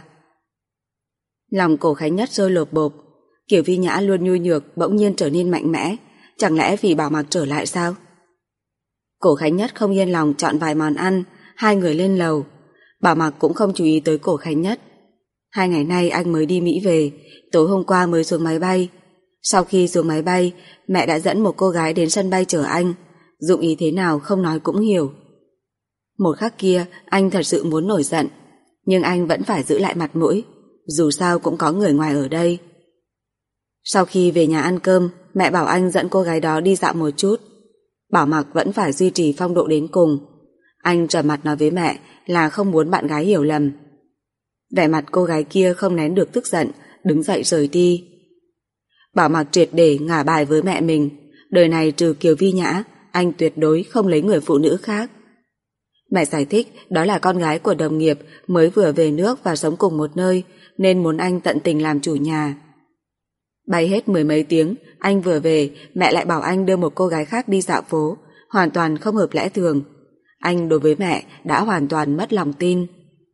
Lòng Cổ Khánh Nhất sôi lột bộp. Kiều Vi Nhã luôn nhu nhược bỗng nhiên trở nên mạnh mẽ. Chẳng lẽ vì Bảo Mặc trở lại sao? Cổ Khánh Nhất không yên lòng chọn vài món ăn. Hai người lên lầu. Bảo Mặc cũng không chú ý tới Cổ Khánh Nhất. 2 ngày nay anh mới đi Mỹ về, tối hôm qua mới xuống máy bay. Sau khi xuống máy bay, mẹ đã dẫn một cô gái đến sân bay chở anh. Dụng ý thế nào không nói cũng hiểu. Một khắc kia, anh thật sự muốn nổi giận, nhưng anh vẫn phải giữ lại mặt mũi, dù sao cũng có người ngoài ở đây. Sau khi về nhà ăn cơm, mẹ bảo anh dẫn cô gái đó đi dạo một chút. Bảo Mặc vẫn phải duy trì phong độ đến cùng. Anh trầm mặt nói với mẹ là không muốn bạn gái hiểu lầm. Vẻ mặt cô gái kia không nén được tức giận, đứng dậy rời đi. Bảo Mặc triệt để ngả bài với mẹ mình. Đời này trừ Kiều Vi Nhã, anh tuyệt đối không lấy người phụ nữ khác. Mẹ giải thích đó là con gái của đồng nghiệp mới vừa về nước và sống cùng một nơi, nên muốn anh tận tình làm chủ nhà. Bay hết 10 mấy tiếng, anh vừa về, mẹ lại bảo anh đưa một cô gái khác đi dạo phố, hoàn toàn không hợp lẽ thường. Anh đối với mẹ đã hoàn toàn mất lòng tin.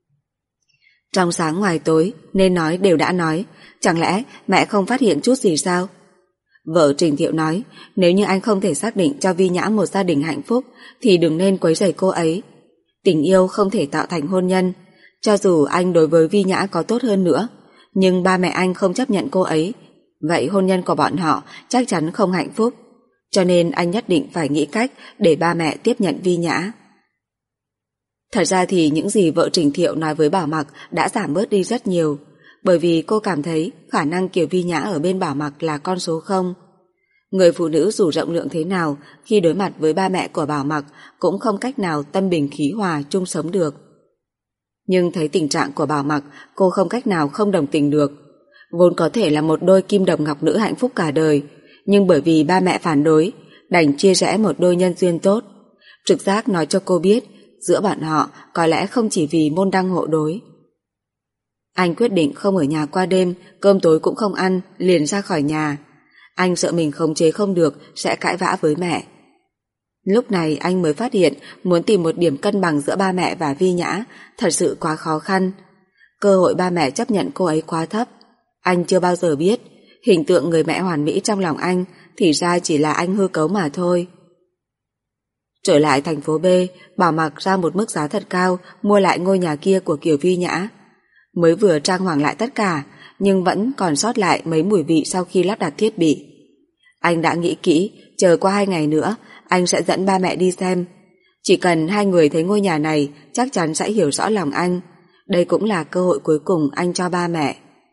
Trong sáng ngoài tối, nên nói đều đã nói, chẳng lẽ mẹ không phát hiện chút gì sao? Vợ Trình Thiệu nói, nếu như anh không thể xác định cho Vi Nhã một gia đình hạnh phúc, thì đừng nên quấy rầy cô ấy. Tình yêu không thể tạo thành hôn nhân. Cho dù anh đối với Vi Nhã có tốt hơn nữa, nhưng ba mẹ anh không chấp nhận cô ấy, vậy hôn nhân của bọn họ chắc chắn không hạnh phúc. Cho nên anh nhất định phải nghĩ cách để ba mẹ tiếp nhận Vi Nhã. Thật ra thì những gì vợ Trình Thiệu nói với Bảo Mặc đã giảm bớt đi rất nhiều, bởi vì cô cảm thấy khả năng Kiều Vi Nhã ở bên Bảo Mặc là con số 0. Người phụ nữ dù rộng lượng thế nào, khi đối mặt với ba mẹ của Bảo Mặc cũng không cách nào tâm bình khí hòa chung sống được. Nhưng thấy tình trạng của Bảo Mặc, cô không cách nào không đồng tình được. Vốn có thể là một đôi kim đồng ngọc nữ hạnh phúc cả đời, nhưng bởi vì ba mẹ phản đối, đành chia rẽ một đôi nhân duyên tốt. Trực giác nói cho cô biết, giữa bọn họ có lẽ không chỉ vì môn đăng hộ đối. Anh quyết định không ở nhà qua đêm, cơm tối cũng không ăn, liền ra khỏi nhà. Anh sợ mình khống chế không được sẽ cãi vã với mẹ. Lúc này anh mới phát hiện muốn tìm một điểm cân bằng giữa ba mẹ và Vi Nhã thật sự quá khó khăn. Cơ hội ba mẹ chấp nhận cô ấy quá thấp. Anh chưa bao giờ biết hình tượng người mẹ hoàn mỹ trong lòng anh thì ra chỉ là anh hư cấu mà thôi. Trở lại thành phố B, Bảo Mặc ra một mức giá thật cao mua lại ngôi nhà kia của Kiều Vi Nhã. Mới vừa trang hoàng lại tất cả, nhưng vẫn còn sót lại mấy mùi vị sau khi lắp đặt thiết bị. Anh đã nghĩ kỹ, chờ qua 2 ngày nữa, anh sẽ dẫn ba mẹ đi xem. Chỉ cần 2 người thấy ngôi nhà này, chắc chắn sẽ hiểu rõ lòng anh. Đây cũng là cơ hội cuối cùng anh cho ba mẹ.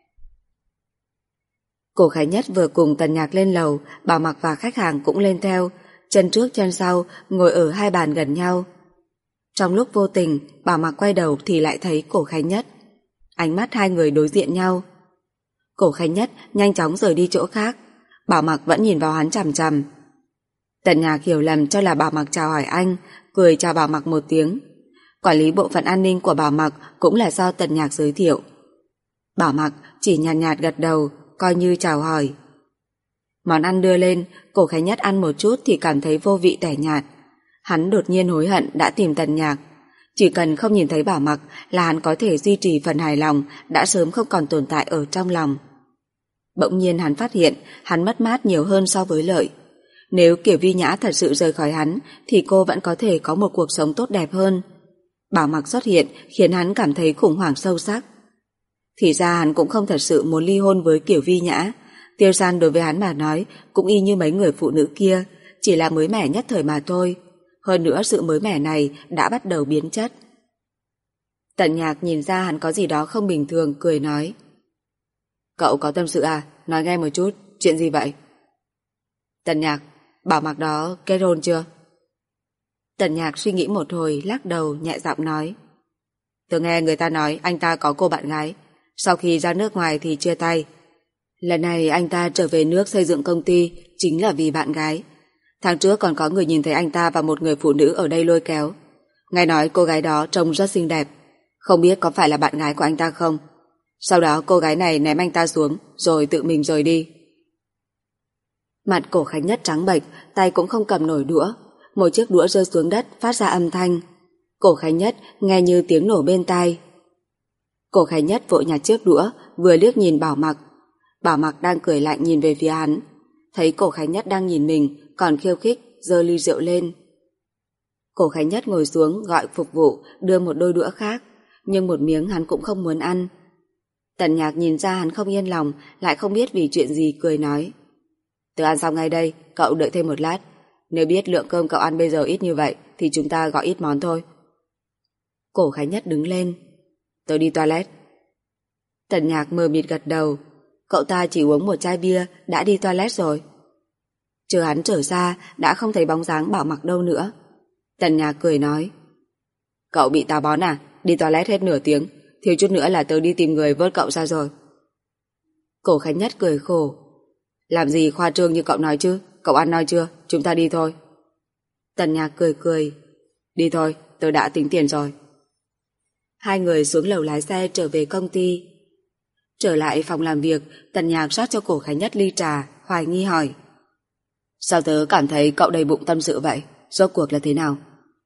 Cổ Khánh Nhất vừa cùng Tần Nhạc lên lầu, Bảo Mặc và khách hàng cũng lên theo, chân trước chân sau, ngồi ở 2 bàn gần nhau. Trong lúc vô tình, Bảo Mặc quay đầu thì lại thấy Cổ Khánh Nhất. Ánh mắt 2 người đối diện nhau. Cổ Khánh Nhất nhanh chóng rời đi chỗ khác, Bảo Mặc vẫn nhìn vào hắn chằm chằm. Tần Nhạc hiểu lầm cho là Bảo Mặc chào hỏi anh, cười chào Bảo Mặc một tiếng. Quản lý bộ phận an ninh của Bảo Mặc cũng là do Tần Nhạc giới thiệu. Bảo Mặc chỉ nhàn nhạt gật đầu, coi như chào hỏi. Món ăn đưa lên, Cổ Khánh Nhất ăn một chút thì cảm thấy vô vị tẻ nhạt. Hắn đột nhiên hối hận đã tìm Tần Nhạc. Chỉ cần không nhìn thấy Bảo Mặc là hắn có thể duy trì phần hài lòng đã sớm không còn tồn tại ở trong lòng. Bỗng nhiên hắn phát hiện hắn mất mát nhiều hơn so với lợi. Nếu Kiều Vi Nhã thật sự rời khỏi hắn thì cô vẫn có thể có một cuộc sống tốt đẹp hơn. Bảo Mặc xuất hiện khiến hắn cảm thấy khủng hoảng sâu sắc. Thì ra hắn cũng không thật sự muốn ly hôn với Kiều Vi Nhã. Tiêu San đối với hắn mà nói cũng y như mấy người phụ nữ kia, chỉ là mới mẻ nhất thời mà thôi. Hơn nữa sự mới mẻ này đã bắt đầu biến chất. Tần Nhạc nhìn ra hắn có gì đó không bình thường, cười nói: Cậu có tâm sự à? Nói nghe một chút, chuyện gì vậy? Tần Nhạc, Bảo Mặc đó kết hôn chưa? Tần Nhạc suy nghĩ một hồi, lắc đầu nhẹ giọng nói: Tôi nghe người ta nói anh ta có cô bạn gái, sau khi ra nước ngoài thì chia tay. Lần này anh ta trở về nước xây dựng công ty chính là vì bạn gái. Tháng trước còn có người nhìn thấy anh ta và một người phụ nữ ở đây lôi kéo. Nghe nói cô gái đó trông rất xinh đẹp, không biết có phải là bạn gái của anh ta không? Sau đó cô gái này ném anh ta xuống rồi tự mình rời đi. Mặt Cổ Khánh Nhất trắng bệch, tay cũng không cầm nổi đũa. Một chiếc đũa rơi xuống đất phát ra âm thanh. Cổ Khánh Nhất nghe như tiếng nổ bên tai. Cổ Khánh Nhất vội nhặt chiếc đũa, vừa liếc nhìn Bảo Mặc. Bảo Mặc đang cười lạnh nhìn về phía hắn. Thấy Cổ Khánh Nhất đang nhìn mình, còn khiêu khích, giơ ly rượu lên. Cổ Khánh Nhất ngồi xuống gọi phục vụ, đưa một đôi đũa khác, nhưng một miếng hắn cũng không muốn ăn. Tần Nhạc nhìn ra hắn không yên lòng, lại không biết vì chuyện gì, cười nói: "Tớ ăn xong ngay đây, cậu đợi thêm một lát. Nếu biết lượng cơm cậu ăn bây giờ ít như vậy thì chúng ta gọi ít món thôi." Cổ Khánh Nhất đứng lên: "Tớ đi toilet." Tần Nhạc mờ mịt gật đầu. Cậu ta chỉ uống một chai bia đã đi toilet rồi. Chờ hắn trở ra đã không thấy bóng dáng Bảo Mặc đâu nữa. Tần Nhạc cười nói: "Cậu bị táo bón à? Đi toilet hết nửa tiếng, thiếu chút nữa là tớ đi tìm người vớt cậu ra rồi." Cổ Khánh Nhất cười khổ: "Làm gì khoa trương như cậu nói chứ? Cậu ăn no chưa? Chúng ta đi thôi." Tần Nhạc cười cười: "Đi thôi, tớ đã tính tiền rồi." Hai người xuống lầu lái xe trở về công ty. Trở lại phòng làm việc, Tần Nhạc rót cho Cổ Khánh Nhất ly trà, hoài nghi hỏi: "Sao tớ cảm thấy cậu đầy bụng tâm sự vậy? Rốt cuộc là thế nào?"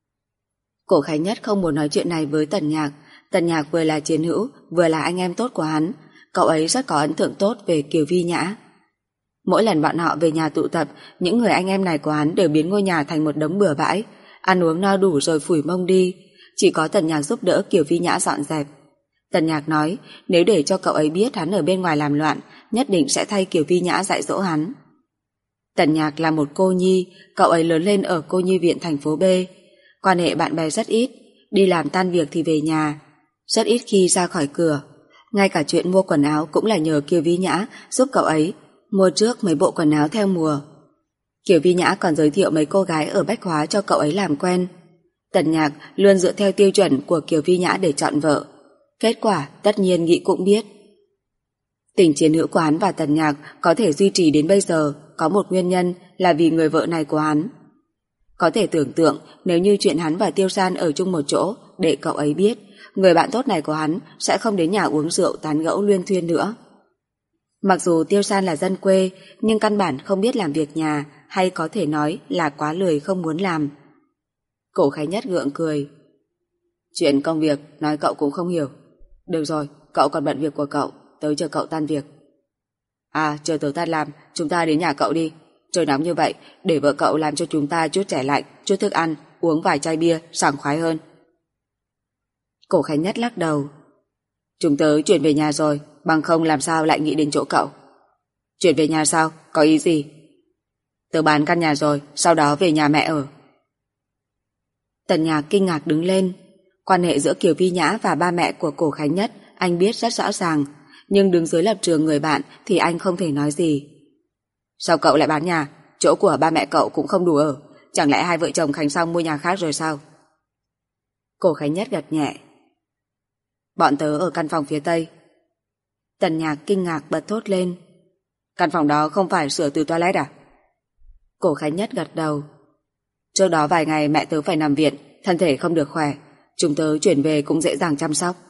Cổ Khánh Nhất không muốn nói chuyện này với Tần Nhạc. Tần Nhạc vừa là chiến hữu, vừa là anh em tốt của hắn. Cậu ấy rất có ấn tượng tốt về Kiều Vi Nhã. Mỗi lần bọn họ về nhà tụ tập, những người anh em này của hắn đều biến ngôi nhà thành một đống bừa bãi, ăn uống no đủ rồi phủi mông đi. Chỉ có Tần Nhạc giúp đỡ Kiều Vi Nhã dọn dẹp. Tần Nhạc nói nếu để cho cậu ấy biết hắn ở bên ngoài làm loạn, nhất định sẽ thay Kiều Vi Nhã dạy dỗ hắn. Tần Nhạc là một cô nhi, cậu ấy lớn lên ở cô nhi viện thành phố B. Quan hệ bạn bè rất ít, đi làm tan việc thì về nhà, rất ít khi ra khỏi cửa. Ngay cả chuyện mua quần áo cũng là nhờ Kiều Vi Nhã giúp cậu ấy mua trước mấy bộ quần áo theo mùa. Kiều Vi Nhã còn giới thiệu mấy cô gái ở Bách Hóa cho cậu ấy làm quen. Tần Nhạc luôn dựa theo tiêu chuẩn của Kiều Vi Nhã để chọn vợ. Kết quả tất nhiên nghĩ cũng biết. Tình chiến hữu của hắn và Tần Nhạc có thể duy trì đến bây giờ có một nguyên nhân là vì người vợ này của hắn. Có thể tưởng tượng nếu như chuyện hắn và Tiêu San ở chung một chỗ để cậu ấy biết, người bạn tốt này của hắn sẽ không đến nhà uống rượu tán gẫu luyên thuyên nữa. Mặc dù Tiêu San là dân quê, nhưng căn bản không biết làm việc nhà, hay có thể nói là quá lười không muốn làm. Cổ Khánh Nhất gượng cười: "Chuyện công việc nói cậu cũng không hiểu. Được rồi, cậu còn bận việc của cậu, tớ chờ cậu tan việc." "À, chờ tớ tan làm, chúng ta đến nhà cậu đi. Trời nóng như vậy, để vợ cậu làm cho chúng ta chút chè lạnh, chút thức ăn, uống vài chai bia, sảng khoái hơn." Cổ Khánh Nhất lắc đầu: "Chúng tớ chuyển về nhà rồi, bằng không làm sao lại nghĩ đến chỗ cậu." "Chuyển về nhà sao? Có ý gì?" "Tớ bán căn nhà rồi, sau đó về nhà mẹ ở." Tần Nhạc kinh ngạc đứng lên. Quan hệ giữa Kiều Vi Nhã và ba mẹ của Cổ Khánh Nhất anh biết rất rõ ràng, nhưng đứng dưới lập trường người bạn thì anh không thể nói gì. "Sao cậu lại bán nhà? Chỗ của ba mẹ cậu cũng không đủ ở, chẳng lẽ hai vợ chồng Khánh Song mua nhà khác rồi sao?" Cổ Khánh Nhất gật nhẹ: "Bọn tớ ở căn phòng phía Tây." Tần Nhạc kinh ngạc bật thốt lên: "Căn phòng đó không phải sửa từ toilet à?" Cổ Khánh Nhất gật đầu: "Trước đó vài ngày mẹ tớ phải nằm viện, thân thể không được khỏe, chúng tớ chuyển về cũng dễ dàng chăm sóc."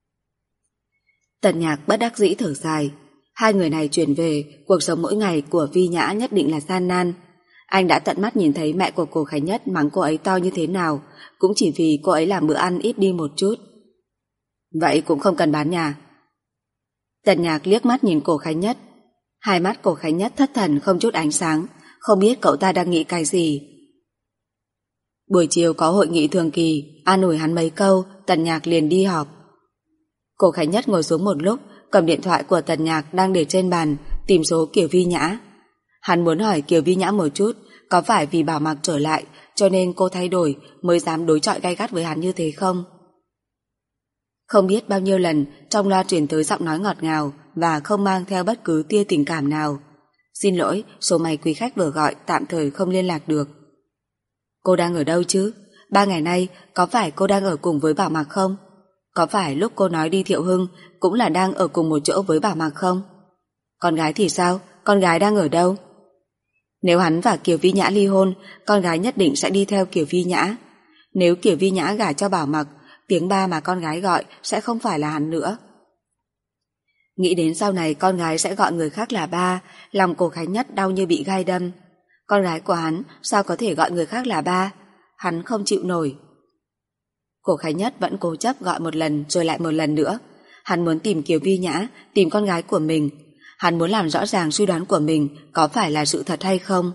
Tần Nhạc bất đắc dĩ thở dài. Hai người này chuyển về, cuộc sống mỗi ngày của Vi Nhã nhất định là gian nan. Anh đã tận mắt nhìn thấy mẹ của Cổ Khánh Nhất mắng cô ấy to như thế nào, cũng chỉ vì cô ấy làm bữa ăn ít đi một chút. "Vậy cũng không cần bán nhà." Tần Nhạc liếc mắt nhìn Cổ Khánh Nhất. Hai mắt Cổ Khánh Nhất thất thần không chút ánh sáng, không biết cậu ta đang nghĩ cái gì. Buổi chiều có hội nghị thường kỳ, an ủi hắn mấy câu, Tần Nhạc liền đi họp. Cổ Khánh Nhất ngồi xuống một lúc, cầm điện thoại của Tần Nhạc đang để trên bàn, tìm số Kiều Vi Nhã. Hắn muốn hỏi Kiều Vi Nhã một chút, có phải vì Bảo Mặc trở lại cho nên cô thay đổi mới dám đối chọi gay gắt với hắn như thế không? Không biết bao nhiêu lần trong loa truyền tới giọng nói ngọt ngào và không mang theo bất cứ tia tình cảm nào: "Xin lỗi, số máy quý khách vừa gọi tạm thời không liên lạc được." Cô đang ở đâu chứ? 3 ngày nay có phải cô đang ở cùng với Bảo Mặc không? Có phải lúc cô nói đi Thiệu Hưng cũng là đang ở cùng một chỗ với Bảo Mặc không? Con gái thì sao? Con gái đang ở đâu? Nếu hắn và Kiều Vi Nhã ly hôn, con gái nhất định sẽ đi theo Kiều Vi Nhã. Nếu Kiều Vi Nhã gả cho Bảo Mặc, tiếng ba mà con gái gọi sẽ không phải là hắn nữa. Nghĩ đến sau này con gái sẽ gọi người khác là ba, lòng Cổ Khánh Nhất đau như bị gai đâm. Con gái của hắn sao có thể gọi người khác là ba? Hắn không chịu nổi. Cổ Khánh Nhất vẫn cố chấp gọi một lần rồi lại một lần nữa. Hắn muốn tìm Kiều Vi Nhã, tìm con gái của mình. Hắn muốn làm rõ ràng suy đoán của mình có phải là sự thật hay không.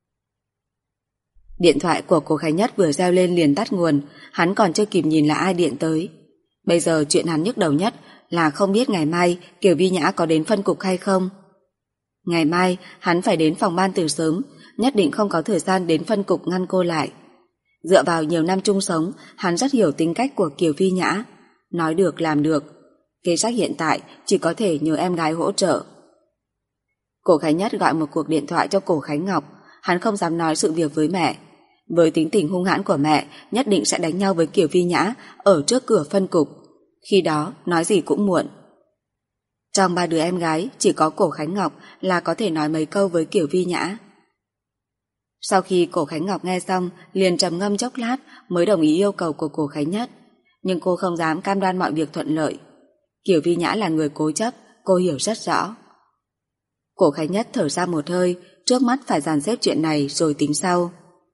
Điện thoại của Cổ Khánh Nhất vừa reo lên liền tắt nguồn, hắn còn chưa kịp nhìn là ai điện tới. Bây giờ chuyện hắn nhức đầu nhất là không biết ngày mai Kiều Vi Nhã có đến phân cục hay không. Ngày mai hắn phải đến phòng ban từ sớm, nhất định không có thời gian đến phân cục ngăn cô lại. Dựa vào nhiều năm chung sống, hắn rất hiểu tính cách của Kiều Vi Nhã. Nói được làm được. Kế sách hiện tại chỉ có thể nhờ em gái hỗ trợ. Cổ Khánh Nhất gọi một cuộc điện thoại cho Cổ Khánh Ngọc. Hắn không dám nói sự việc với mẹ. Với tính tình hung hãn của mẹ, nhất định sẽ đánh nhau với Kiều Vi Nhã ở trước cửa phân cục. Khi đó nói gì cũng muộn. Trong ba đứa em gái chỉ có Cổ Khánh Ngọc là có thể nói mấy câu với Kiều Vi Nhã. Sau khi Cổ Khánh Ngọc nghe xong, liền trầm ngâm chốc lát mới đồng ý yêu cầu của Cổ Khánh Nhất. Nhưng cô không dám cam đoan mọi việc thuận lợi. Kiều Vi Nhã là người cố chấp, cô hiểu rất rõ. Cổ Khánh Nhất thở ra một hơi, trước mắt phải dàn xếp chuyện này rồi tính sau.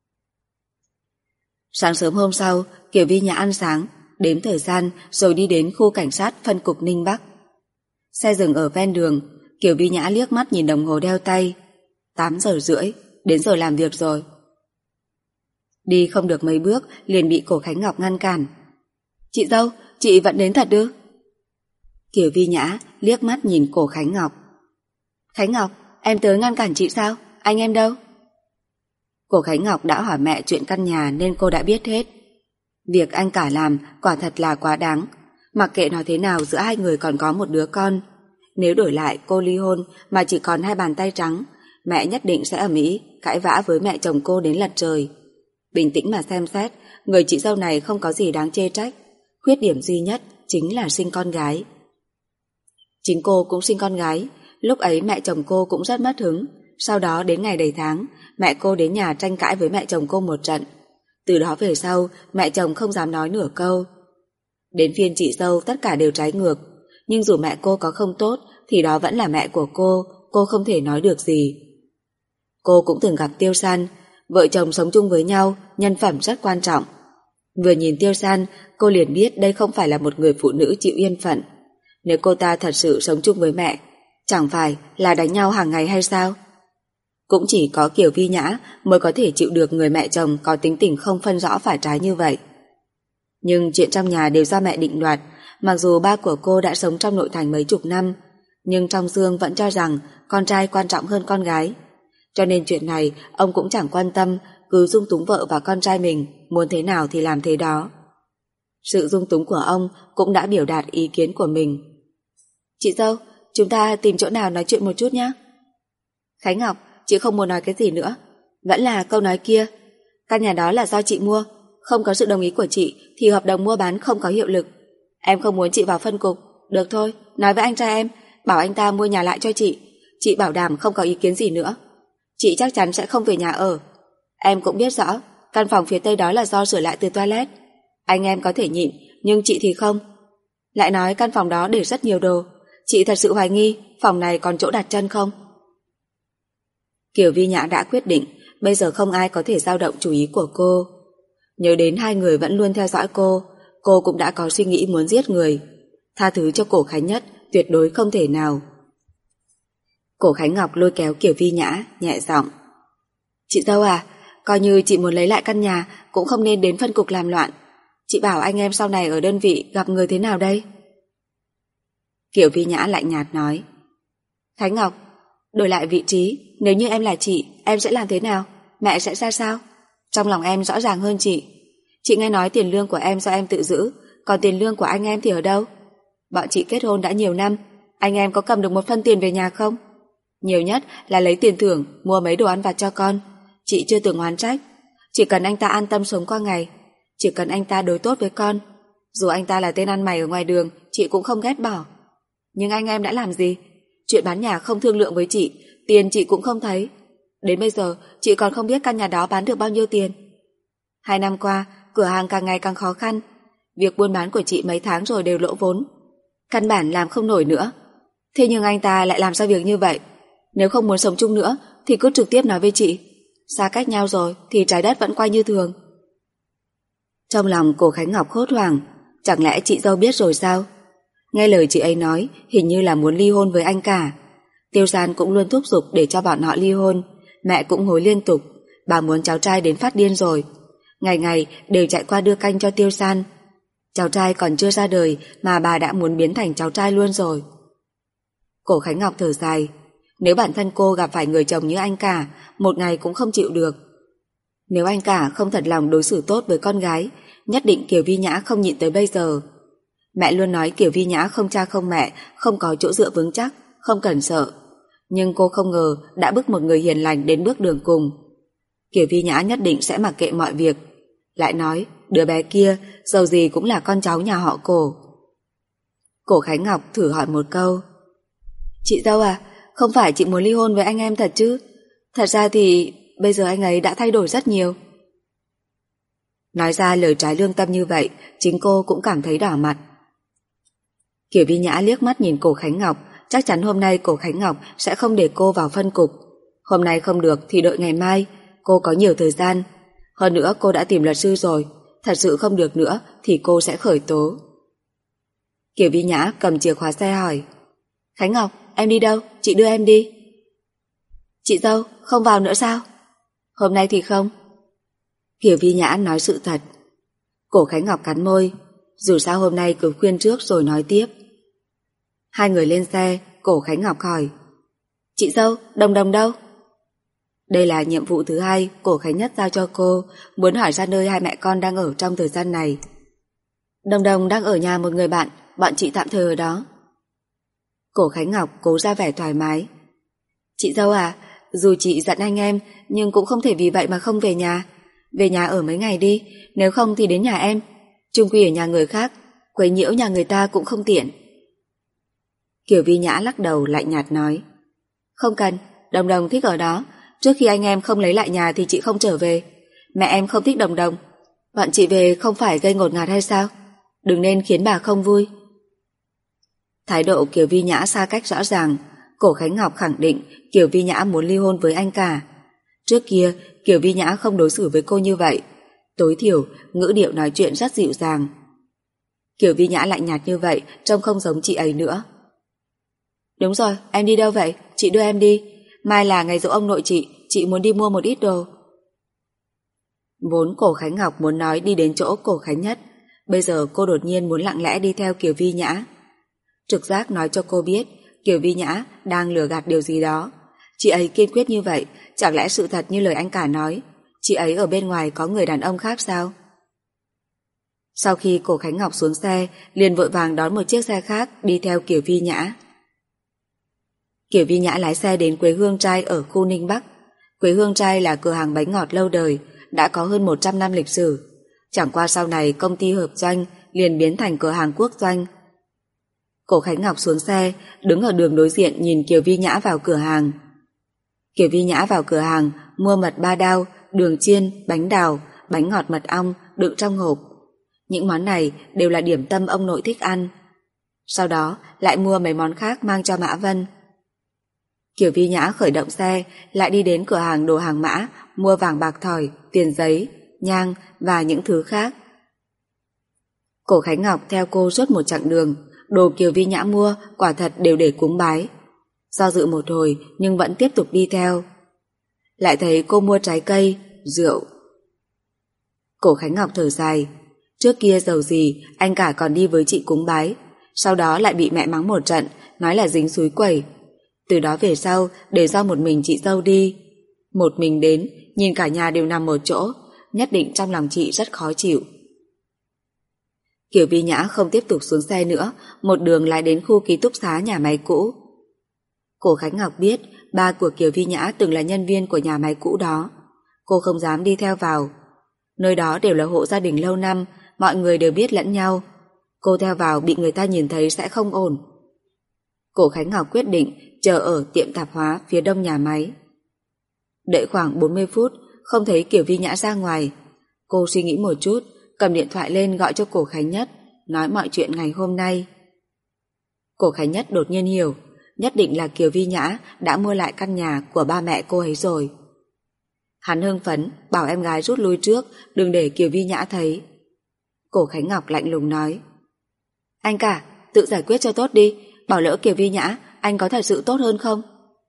Sáng sớm hôm sau, Kiều Vi Nhã ăn sáng, đếm thời gian rồi đi đến khu cảnh sát phân cục Ninh Bắc. Xe dừng ở ven đường, Kiều Vi Nhã liếc mắt nhìn đồng hồ đeo tay. 8 giờ rưỡi, đến giờ làm việc rồi. Đi không được mấy bước liền bị Cổ Khánh Ngọc ngăn cản. Chị dâu, chị vẫn đến thật ư? Kiều Vi Nhã liếc mắt nhìn Cổ Khánh Ngọc. Khánh Ngọc, em tới ngăn cản chị sao? Anh em đâu? Cổ Khánh Ngọc đã hỏi mẹ chuyện căn nhà nên cô đã biết hết. Việc anh cả làm quả thật là quá đáng. Mặc kệ nói thế nào giữa hai người còn có một đứa con. Nếu đổi lại cô ly hôn mà chỉ còn 2 bàn tay trắng, mẹ nhất định sẽ ầm ĩ cãi vã với mẹ chồng cô đến lật trời. Bình tĩnh mà xem xét, người chị dâu này không có gì đáng chê trách. Khuyết điểm duy nhất chính là sinh con gái. Chính cô cũng sinh con gái. Lúc ấy mẹ chồng cô cũng rất mất hứng. Sau đó đến ngày đầy tháng, mẹ cô đến nhà tranh cãi với mẹ chồng cô một trận. Từ đó về sau, mẹ chồng không dám nói nửa câu. Đến phiên chị dâu tất cả đều trái ngược. Nhưng dù mẹ cô có không tốt thì đó vẫn là mẹ của cô không thể nói được gì. Cô cũng từng gặp Tiêu San, vợ chồng sống chung với nhau, nhân phẩm rất quan trọng. Vừa nhìn Tiêu San, cô liền biết đây không phải là một người phụ nữ chịu yên phận. Nếu cô ta thật sự sống chung với mẹ, chẳng phải là đánh nhau hàng ngày hay sao? Cũng chỉ có Kiều Vi Nhã mới có thể chịu được người mẹ chồng có tính tình không phân rõ phải trái như vậy. Nhưng chuyện trong nhà đều do mẹ định đoạt. Mặc dù ba của cô đã sống trong nội thành mấy chục năm, nhưng trong xương vẫn cho rằng con trai quan trọng hơn con gái. Cho nên chuyện này ông cũng chẳng quan tâm, cứ dung túng vợ và con trai mình, muốn thế nào thì làm thế đó. Sự dung túng của ông cũng đã biểu đạt ý kiến của mình. Chị dâu, chúng ta tìm chỗ nào nói chuyện một chút nhé. Khánh Ngọc, chị không muốn nói cái gì nữa. Vẫn là câu nói kia, căn nhà đó là do chị mua, không có sự đồng ý của chị thì hợp đồng mua bán không có hiệu lực. Em không muốn chị vào phân cục, được thôi, nói với anh trai em, bảo anh ta mua nhà lại cho chị bảo đảm không có ý kiến gì nữa. Chị chắc chắn sẽ không về nhà ở. Em cũng biết rõ, căn phòng phía tây đó là do sửa lại từ toilet. Anh em có thể nhịn, nhưng chị thì không. Lại nói căn phòng đó để rất nhiều đồ, chị thật sự hoài nghi phòng này còn chỗ đặt chân không? Kiều Vi Nhã đã quyết định, bây giờ không ai có thể dao động chủ ý của cô. Nhớ đến 2 người vẫn luôn theo dõi cô cũng đã có suy nghĩ muốn giết người. Tha thứ cho Cổ Khánh Nhất tuyệt đối không thể nào. Cổ Khánh Ngọc lôi kéo Kiều Vi Nhã, nhẹ giọng. Chị dâu à, coi như chị muốn lấy lại căn nhà cũng không nên đến phân cục làm loạn. Chị bảo anh em sau này ở đơn vị gặp người thế nào đây? Kiều Vi Nhã lạnh nhạt nói. Khánh Ngọc, đổi lại vị trí, nếu như em là chị, em sẽ làm thế nào? Mẹ sẽ ra sao? Trong lòng em rõ ràng hơn chị. Chị nghe nói tiền lương của em do em tự giữ, còn tiền lương của anh em thì ở đâu? Bọn chị kết hôn đã nhiều năm, anh em có cầm được một phân tiền về nhà không? Nhiều nhất là lấy tiền thưởng mua mấy đồ ăn vặt cho con. Chị chưa từng oán trách. Chỉ cần anh ta an tâm sống qua ngày, chỉ cần anh ta đối tốt với con. Dù anh ta là tên ăn mày ở ngoài đường, chị cũng không ghét bỏ. Nhưng anh em đã làm gì? Chuyện bán nhà không thương lượng với chị, tiền chị cũng không thấy. Đến bây giờ chị còn không biết căn nhà đó bán được bao nhiêu tiền. 2 năm qua cửa hàng càng ngày càng khó khăn. Việc buôn bán của chị mấy tháng rồi đều lỗ vốn, căn bản làm không nổi nữa. Thế nhưng anh ta lại làm sao việc như vậy? Nếu không muốn sống chung nữa thì cứ trực tiếp nói với chị. Xa cách nhau rồi thì trái đất vẫn quay như thường. Trong lòng Cổ Khánh Ngọc hốt hoảng. Chẳng lẽ chị dâu biết rồi sao? Nghe lời chị ấy nói, hình như là muốn ly hôn với anh cả. Tiêu San cũng luôn thúc giục để cho bọn họ ly hôn. Mẹ cũng hối liên tục. Bà muốn cháu trai đến phát điên rồi. Ngày ngày đều chạy qua đưa canh cho Tiêu San. Cháu trai còn chưa ra đời mà bà đã muốn biến thành cháu trai luôn rồi. Cổ Khánh Ngọc thở dài. Nếu bản thân cô gặp phải người chồng như anh cả, một ngày cũng không chịu được. Nếu anh cả không thật lòng đối xử tốt với con gái, nhất định Kiều Vi Nhã không nhịn tới bây giờ. Mẹ luôn nói Kiều Vi Nhã không cha không mẹ, không có chỗ dựa vững chắc, không cần sợ. Nhưng cô không ngờ đã bức một người hiền lành đến bước đường cùng. Kiều Vi Nhã nhất định sẽ mặc kệ mọi việc. Lại nói, đứa bé kia dầu gì cũng là con cháu nhà họ Cổ. Cổ Khánh Ngọc thử hỏi một câu. Chị dâu à, không phải chị muốn ly hôn với anh em thật chứ? Thật ra thì bây giờ anh ấy đã thay đổi rất nhiều. Nói ra lời trái lương tâm như vậy, chính cô cũng cảm thấy đỏ mặt. Kiều Vi Nhã liếc mắt nhìn Cổ Khánh Ngọc, chắc chắn hôm nay Cổ Khánh Ngọc sẽ không để cô vào phân cục. Hôm nay không được thì đợi ngày mai, cô có nhiều thời gian. Hơn nữa cô đã tìm luật sư rồi, thật sự không được nữa thì cô sẽ khởi tố. Kiều Vi Nhã cầm chìa khóa xe hỏi. Khánh Ngọc, em đi đâu? Chị đưa em đi. Chị dâu, không vào nữa sao? Hôm nay thì không. Kiều Vi Nhã nói sự thật. Cổ Khánh Ngọc cắn môi. Dù sao hôm nay cứ khuyên trước rồi nói tiếp. Hai người lên xe, Cổ Khánh Ngọc hỏi. Chị dâu, Đồng Đồng đâu? Đây là nhiệm vụ thứ hai Cổ Khánh Nhất giao cho cô, muốn hỏi ra nơi hai mẹ con đang ở trong thời gian này. Đồng Đồng đang ở nhà một người bạn, bọn chị tạm thời ở đó. Cổ Khánh Ngọc cố ra vẻ thoải mái. Chị dâu à, dù chị giận anh em, nhưng cũng không thể vì vậy mà không về nhà. Về nhà ở mấy ngày đi, nếu không thì đến nhà em. Chung quy ở nhà người khác, quấy nhiễu nhà người ta cũng không tiện. Kiều Vi Nhã lắc đầu lạnh nhạt nói. Không cần, Đồng Đồng thích ở đó. Trước khi anh em không lấy lại nhà thì chị không trở về. Mẹ em không thích Đồng Đồng. Bọn chị về không phải gây ngột ngạt hay sao? Đừng nên khiến bà không vui. Thái độ Kiều Vi Nhã xa cách rõ ràng. Cổ Khánh Ngọc khẳng định Kiều Vi Nhã muốn ly hôn với anh cả. Trước kia Kiều Vi Nhã không đối xử với cô như vậy. Tối thiểu ngữ điệu nói chuyện rất dịu dàng. Kiều Vi Nhã lạnh nhạt như vậy trông không giống chị ấy nữa. Đúng rồi, em đi đâu vậy? Chị đưa em đi. Mai là ngày giỗ ông nội chị muốn đi mua một ít đồ. Vốn Cổ Khánh Ngọc muốn nói đi đến chỗ Cổ Khánh Nhất, bây giờ cô đột nhiên muốn lặng lẽ đi theo Kiều Vi Nhã. Trực giác nói cho cô biết Kiều Vi Nhã đang lừa gạt điều gì đó. Chị ấy kiên quyết như vậy, chẳng lẽ sự thật như lời anh cả nói, chị ấy ở bên ngoài có người đàn ông khác sao? Sau khi Cổ Khánh Ngọc xuống xe, liền vội vàng đón một chiếc xe khác đi theo Kiều Vi Nhã. Kiều Vi Nhã lái xe đến Quế Hương Trai ở khu Ninh Bắc. Quế Hương Trai là cửa hàng bánh ngọt lâu đời, đã có hơn 100 năm lịch sử. Chẳng qua sau này công ty hợp doanh liền biến thành cửa hàng quốc doanh. Cổ Khánh Ngọc xuống xe, đứng ở đường đối diện nhìn Kiều Vi Nhã vào cửa hàng. Kiều Vi Nhã vào cửa hàng mua mật ba đao, đường chiên, bánh đào, bánh ngọt mật ong đựng trong hộp. Những món này đều là điểm tâm ông nội thích ăn. Sau đó lại mua mấy món khác mang cho Mã Vân. Kiều Vi Nhã khởi động xe, lại đi đến cửa hàng đồ hàng mã, mua vàng bạc thỏi, tiền giấy, nhang và những thứ khác. Cổ Khánh Ngọc theo cô suốt một chặng đường, đồ Kiều Vi Nhã mua quả thật đều để cúng bái. Do dự một hồi nhưng vẫn tiếp tục đi theo. Lại thấy cô mua trái cây, rượu. Cổ Khánh Ngọc thở dài. Trước kia giàu gì anh cả còn đi với chị cúng bái, sau đó lại bị mẹ mắng một trận, nói là dính xúi quẩy. Từ đó về sau để do một mình chị dâu đi. Một mình đến, nhìn cả nhà đều nằm một chỗ, nhất định trong lòng chị rất khó chịu. Kiều Vi Nhã không tiếp tục xuống xe nữa, một đường lái đến khu ký túc xá nhà máy cũ. Cổ Khánh Ngọc biết ba của Kiều Vi Nhã từng là nhân viên của nhà máy cũ đó. Cô không dám đi theo vào. Nơi đó đều là hộ gia đình lâu năm, mọi người đều biết lẫn nhau. Cô theo vào bị người ta nhìn thấy sẽ không ổn. Cổ Khánh Ngọc quyết định chờ ở tiệm tạp hóa phía đông nhà máy. Đợi khoảng 40 phút, không thấy Kiều Vi Nhã ra ngoài. Cô suy nghĩ một chút, cầm điện thoại lên gọi cho Cổ Khánh Nhất, nói mọi chuyện ngày hôm nay. Cổ Khánh Nhất đột nhiên hiểu, nhất định là Kiều Vi Nhã đã mua lại căn nhà của ba mẹ cô ấy rồi. Hắn hưng phấn, bảo em gái rút lui trước, đừng để Kiều Vi Nhã thấy. Cổ Khánh Ngọc lạnh lùng nói: Anh cả, tự giải quyết cho tốt đi, bảo lỡ Kiều Vi Nhã, anh có thật sự tốt hơn không?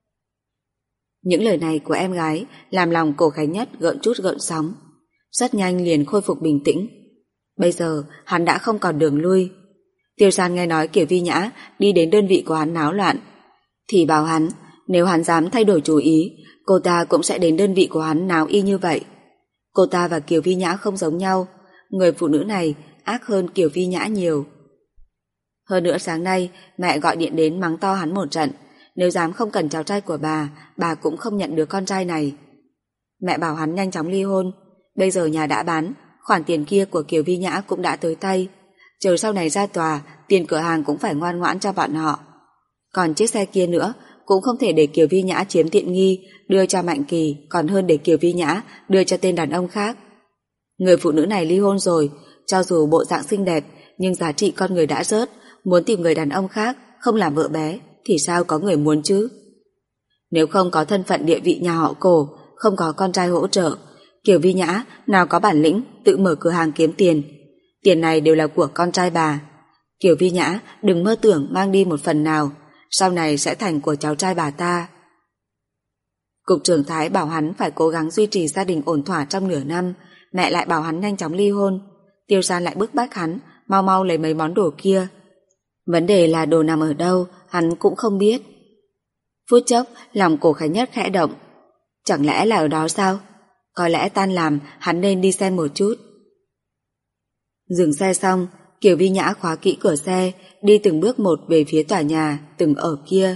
Những lời này của em gái làm lòng Cổ Khánh Nhất gợn chút gợn sóng. Rất nhanh liền khôi phục bình tĩnh. Bây giờ hắn đã không còn đường lui. Tiêu San nghe nói Kiều Vi Nhã đi đến đơn vị của hắn náo loạn, thì bảo hắn nếu hắn dám thay đổi chủ ý, cô ta cũng sẽ đến đơn vị của hắn náo y như vậy. Cô ta và Kiều Vi Nhã không giống nhau, người phụ nữ này ác hơn Kiều Vi Nhã nhiều. Hơn nữa sáng nay mẹ gọi điện đến mắng to hắn một trận, nếu dám không cần cháu trai của bà cũng không nhận được con trai này. Mẹ bảo hắn nhanh chóng ly hôn, bây giờ nhà đã bán, khoản tiền kia của Kiều Vi Nhã cũng đã tới tay, chờ sau này ra tòa, tiền cửa hàng cũng phải ngoan ngoãn cho bọn họ. Còn chiếc xe kia nữa, cũng không thể để Kiều Vi Nhã chiếm tiện nghi, đưa cho Mạnh Kỳ, còn hơn để Kiều Vi Nhã đưa cho tên đàn ông khác. Người phụ nữ này ly hôn rồi, cho dù bộ dạng xinh đẹp, nhưng giá trị con người đã rớt, muốn tìm người đàn ông khác, không làm vợ bé, thì sao có người muốn chứ? Nếu không có thân phận địa vị nhà họ Cổ, không có con trai hỗ trợ, Kiều Vi Nhã nào có bản lĩnh tự mở cửa hàng kiếm tiền. Tiền này đều là của con trai bà. Kiều Vi Nhã đừng mơ tưởng mang đi một phần nào, sau này sẽ thành của cháu trai bà ta. Cục trưởng Thái bảo hắn phải cố gắng duy trì gia đình ổn thỏa trong nửa năm, mẹ lại bảo hắn nhanh chóng ly hôn. Tiêu San lại bức bách hắn mau mau lấy mấy món đồ kia. Vấn đề là đồ nằm ở đâu, hắn cũng không biết. Phút chốc, lòng Cổ Khánh Nhất khẽ động. Chẳng lẽ là ở đó sao? Có lẽ tan làm, hắn nên đi xem một chút. Dừng xe xong, Kiều Vi Nhã khóa kỹ cửa xe, đi từng bước một về phía tòa nhà từng ở kia.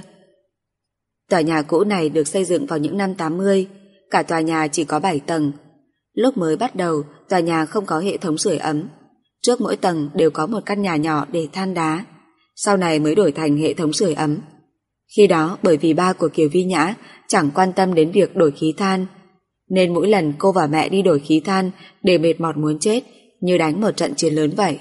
Tòa nhà cũ này được xây dựng vào những năm 80, cả tòa nhà chỉ có 7 tầng. Lúc mới bắt đầu, tòa nhà không có hệ thống sưởi ấm. Trước mỗi tầng đều có một căn nhà nhỏ để than đá, sau này mới đổi thành hệ thống sưởi ấm. Khi đó bởi vì ba của Kiều Vi Nhã chẳng quan tâm đến việc đổi khí than, nên mỗi lần cô và mẹ đi đổi khí than đều mệt mỏi muốn chết, như đánh một trận chiến lớn vậy.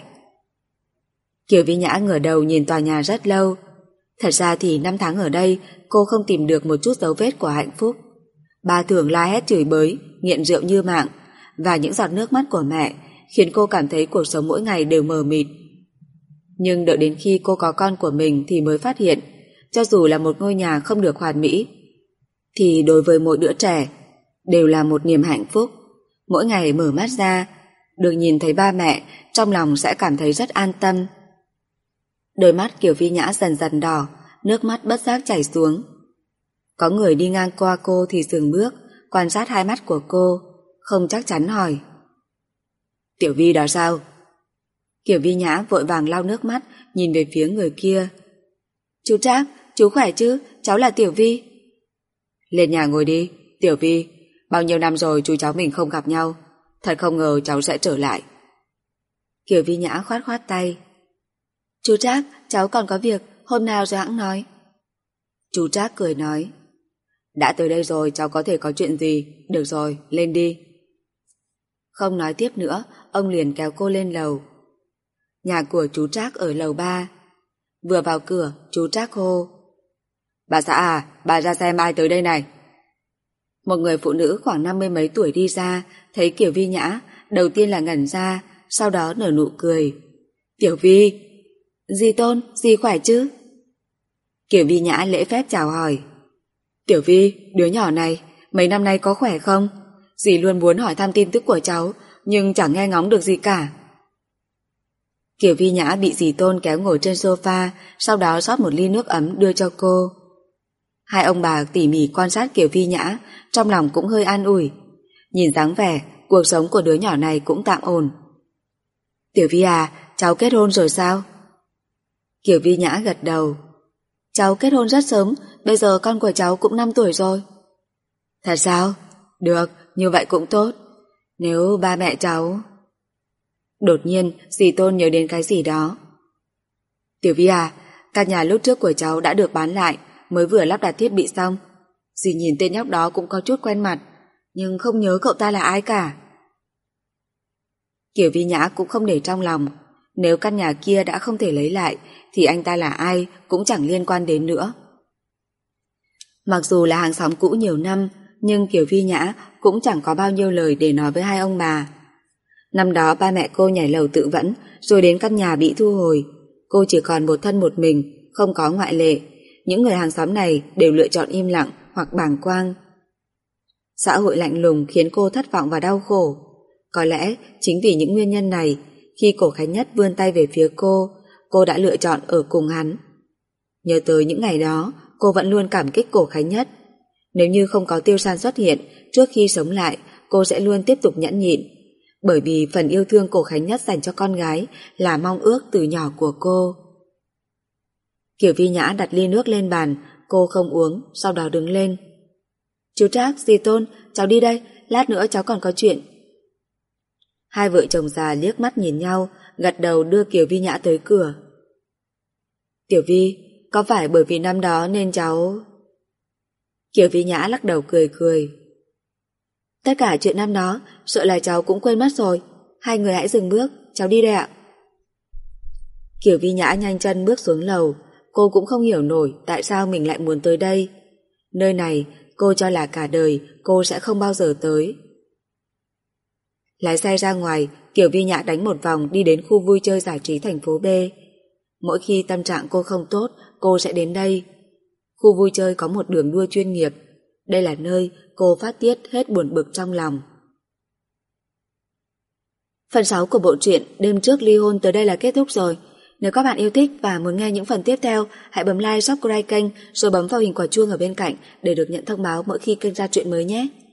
Kiều Vi Nhã ngửa đầu nhìn tòa nhà rất lâu. Thật ra thì 5 tháng ở đây cô không tìm được một chút dấu vết của hạnh phúc. Ba thường la hét chửi bới, nghiện rượu như mạng, và những giọt nước mắt của mẹ khiến cô cảm thấy cuộc sống mỗi ngày đều mờ mịt. Nhưng đợi đến khi cô có con của mình thì mới phát hiện, cho dù là một ngôi nhà không được hoàn mỹ, thì đối với mỗi đứa trẻ đều là một niềm hạnh phúc. Mỗi ngày mở mắt ra, được nhìn thấy ba mẹ, trong lòng sẽ cảm thấy rất an tâm. Đôi mắt Kiều Vi Nhã dần dần đỏ, nước mắt bất giác chảy xuống. Có người đi ngang qua cô thì dừng bước, quan sát hai mắt của cô, không chắc chắn hỏi: Tiểu Vi đó sao? Kiều Vi Nhã vội vàng lau nước mắt, nhìn về phía người kia. Chú Trác, chú khỏe chứ? Cháu là Tiểu Vi. Lên nhà ngồi đi, Tiểu Vi. Bao nhiêu năm rồi chú cháu mình không gặp nhau, thật không ngờ cháu sẽ trở lại. Kiều Vi Nhã khoát khoát tay. Chú Trác, cháu còn có việc, hôm nào rồi hẵng nói. Chú Trác cười nói: Đã tới đây rồi, cháu có thể có chuyện gì? Được rồi, lên đi. Không nói tiếp nữa, ông liền kéo cô lên lầu. Nhà của chú Trác ở lầu 3. Vừa vào cửa, chú Trác hô: Bà xã à, bà ra xem ai tới đây này. Một người phụ nữ khoảng 50 mấy tuổi đi ra, thấy Kiều Vi Nhã, đầu tiên là ngẩn ra, sau đó nở nụ cười. Tiểu Vi. Dì Tôn, dì khỏe chứ? Kiều Vi Nhã lễ phép chào hỏi. Tiểu Vi, đứa nhỏ này, mấy năm nay có khỏe không? Dì luôn muốn hỏi thăm tin tức của cháu, nhưng chẳng nghe ngóng được gì cả. Kiều Vi Nhã bị dì Tôn kéo ngồi trên sofa, sau đó rót một ly nước ấm đưa cho cô. Hai ông bà tỉ mỉ quan sát Kiều Vi Nhã, trong lòng cũng hơi an ủi. Nhìn dáng vẻ, cuộc sống của đứa nhỏ này cũng tạm ổn. Tiểu Vi à, cháu kết hôn rồi sao? Kiều Vi Nhã gật đầu. Cháu kết hôn rất sớm, bây giờ con của cháu cũng 5 tuổi rồi. Thật sao? Được, như vậy cũng tốt. Nếu ba mẹ cháu... Đột nhiên, dì Tôn nhớ đến cái gì đó. Tiểu Vi à, căn nhà lúc trước của cháu đã được bán lại, mới vừa lắp đặt thiết bị xong. Dì nhìn tên nhóc đó cũng có chút quen mặt, nhưng không nhớ cậu ta là ai cả. Kiều Vi Nhã cũng không để trong lòng. Nếu căn nhà kia đã không thể lấy lại, thì anh ta là ai cũng chẳng liên quan đến nữa. Mặc dù là hàng xóm cũ nhiều năm, nhưng Kiều Vi Nhã cũng chẳng có bao nhiêu lời để nói với hai ông bà. Năm đó ba mẹ cô nhảy lầu tự vẫn, rồi đến căn nhà bị thu hồi. Cô chỉ còn một thân một mình, không có ngoại lệ. Những người hàng xóm này đều lựa chọn im lặng hoặc bàng quang. Xã hội lạnh lùng khiến cô thất vọng và đau khổ. Có lẽ chính vì những nguyên nhân này, khi Cổ Khánh Nhất vươn tay về phía cô đã lựa chọn ở cùng hắn. Nhớ tới những ngày đó, cô vẫn luôn cảm kích Cổ Khánh Nhất. Nếu như không có Tiêu San xuất hiện trước khi sống lại, cô sẽ luôn tiếp tục nhẫn nhịn. Bởi vì phần yêu thương Cổ Khánh Nhất dành cho con gái là mong ước từ nhỏ của cô. Kiều Vi Nhã đặt ly nước lên bàn, cô không uống, sau đó đứng lên. Chú Trác, dì Tôn, cháu đi đây, lát nữa cháu còn có chuyện. Hai vợ chồng già liếc mắt nhìn nhau, gật đầu đưa Kiều Vi Nhã tới cửa. Tiểu Vi, có phải bởi vì năm đó nên cháu... Kiều Vi Nhã lắc đầu cười cười. Tất cả chuyện năm đó, sợ là cháu cũng quên mất rồi. Hai người hãy dừng bước, cháu đi đây ạ. Kiều Vi Nhã nhanh chân bước xuống lầu. Cô cũng không hiểu nổi tại sao mình lại muốn tới đây. Nơi này, cô cho là cả đời cô sẽ không bao giờ tới. Lái xe ra ngoài, Kiều Vi Nhã đánh một vòng đi đến khu vui chơi giải trí thành phố B. Mỗi khi tâm trạng cô không tốt, cô sẽ đến đây. Khu vui chơi có một đường đua chuyên nghiệp. Đây là nơi cô phát tiết hết buồn bực trong lòng. Phần 6 của bộ truyện Đêm trước ly hôn tới đây là kết thúc rồi. Nếu các bạn yêu thích và muốn nghe những phần tiếp theo, hãy bấm like, subscribe kênh rồi bấm vào hình quả chuông ở bên cạnh để được nhận thông báo mỗi khi kênh ra truyện mới nhé.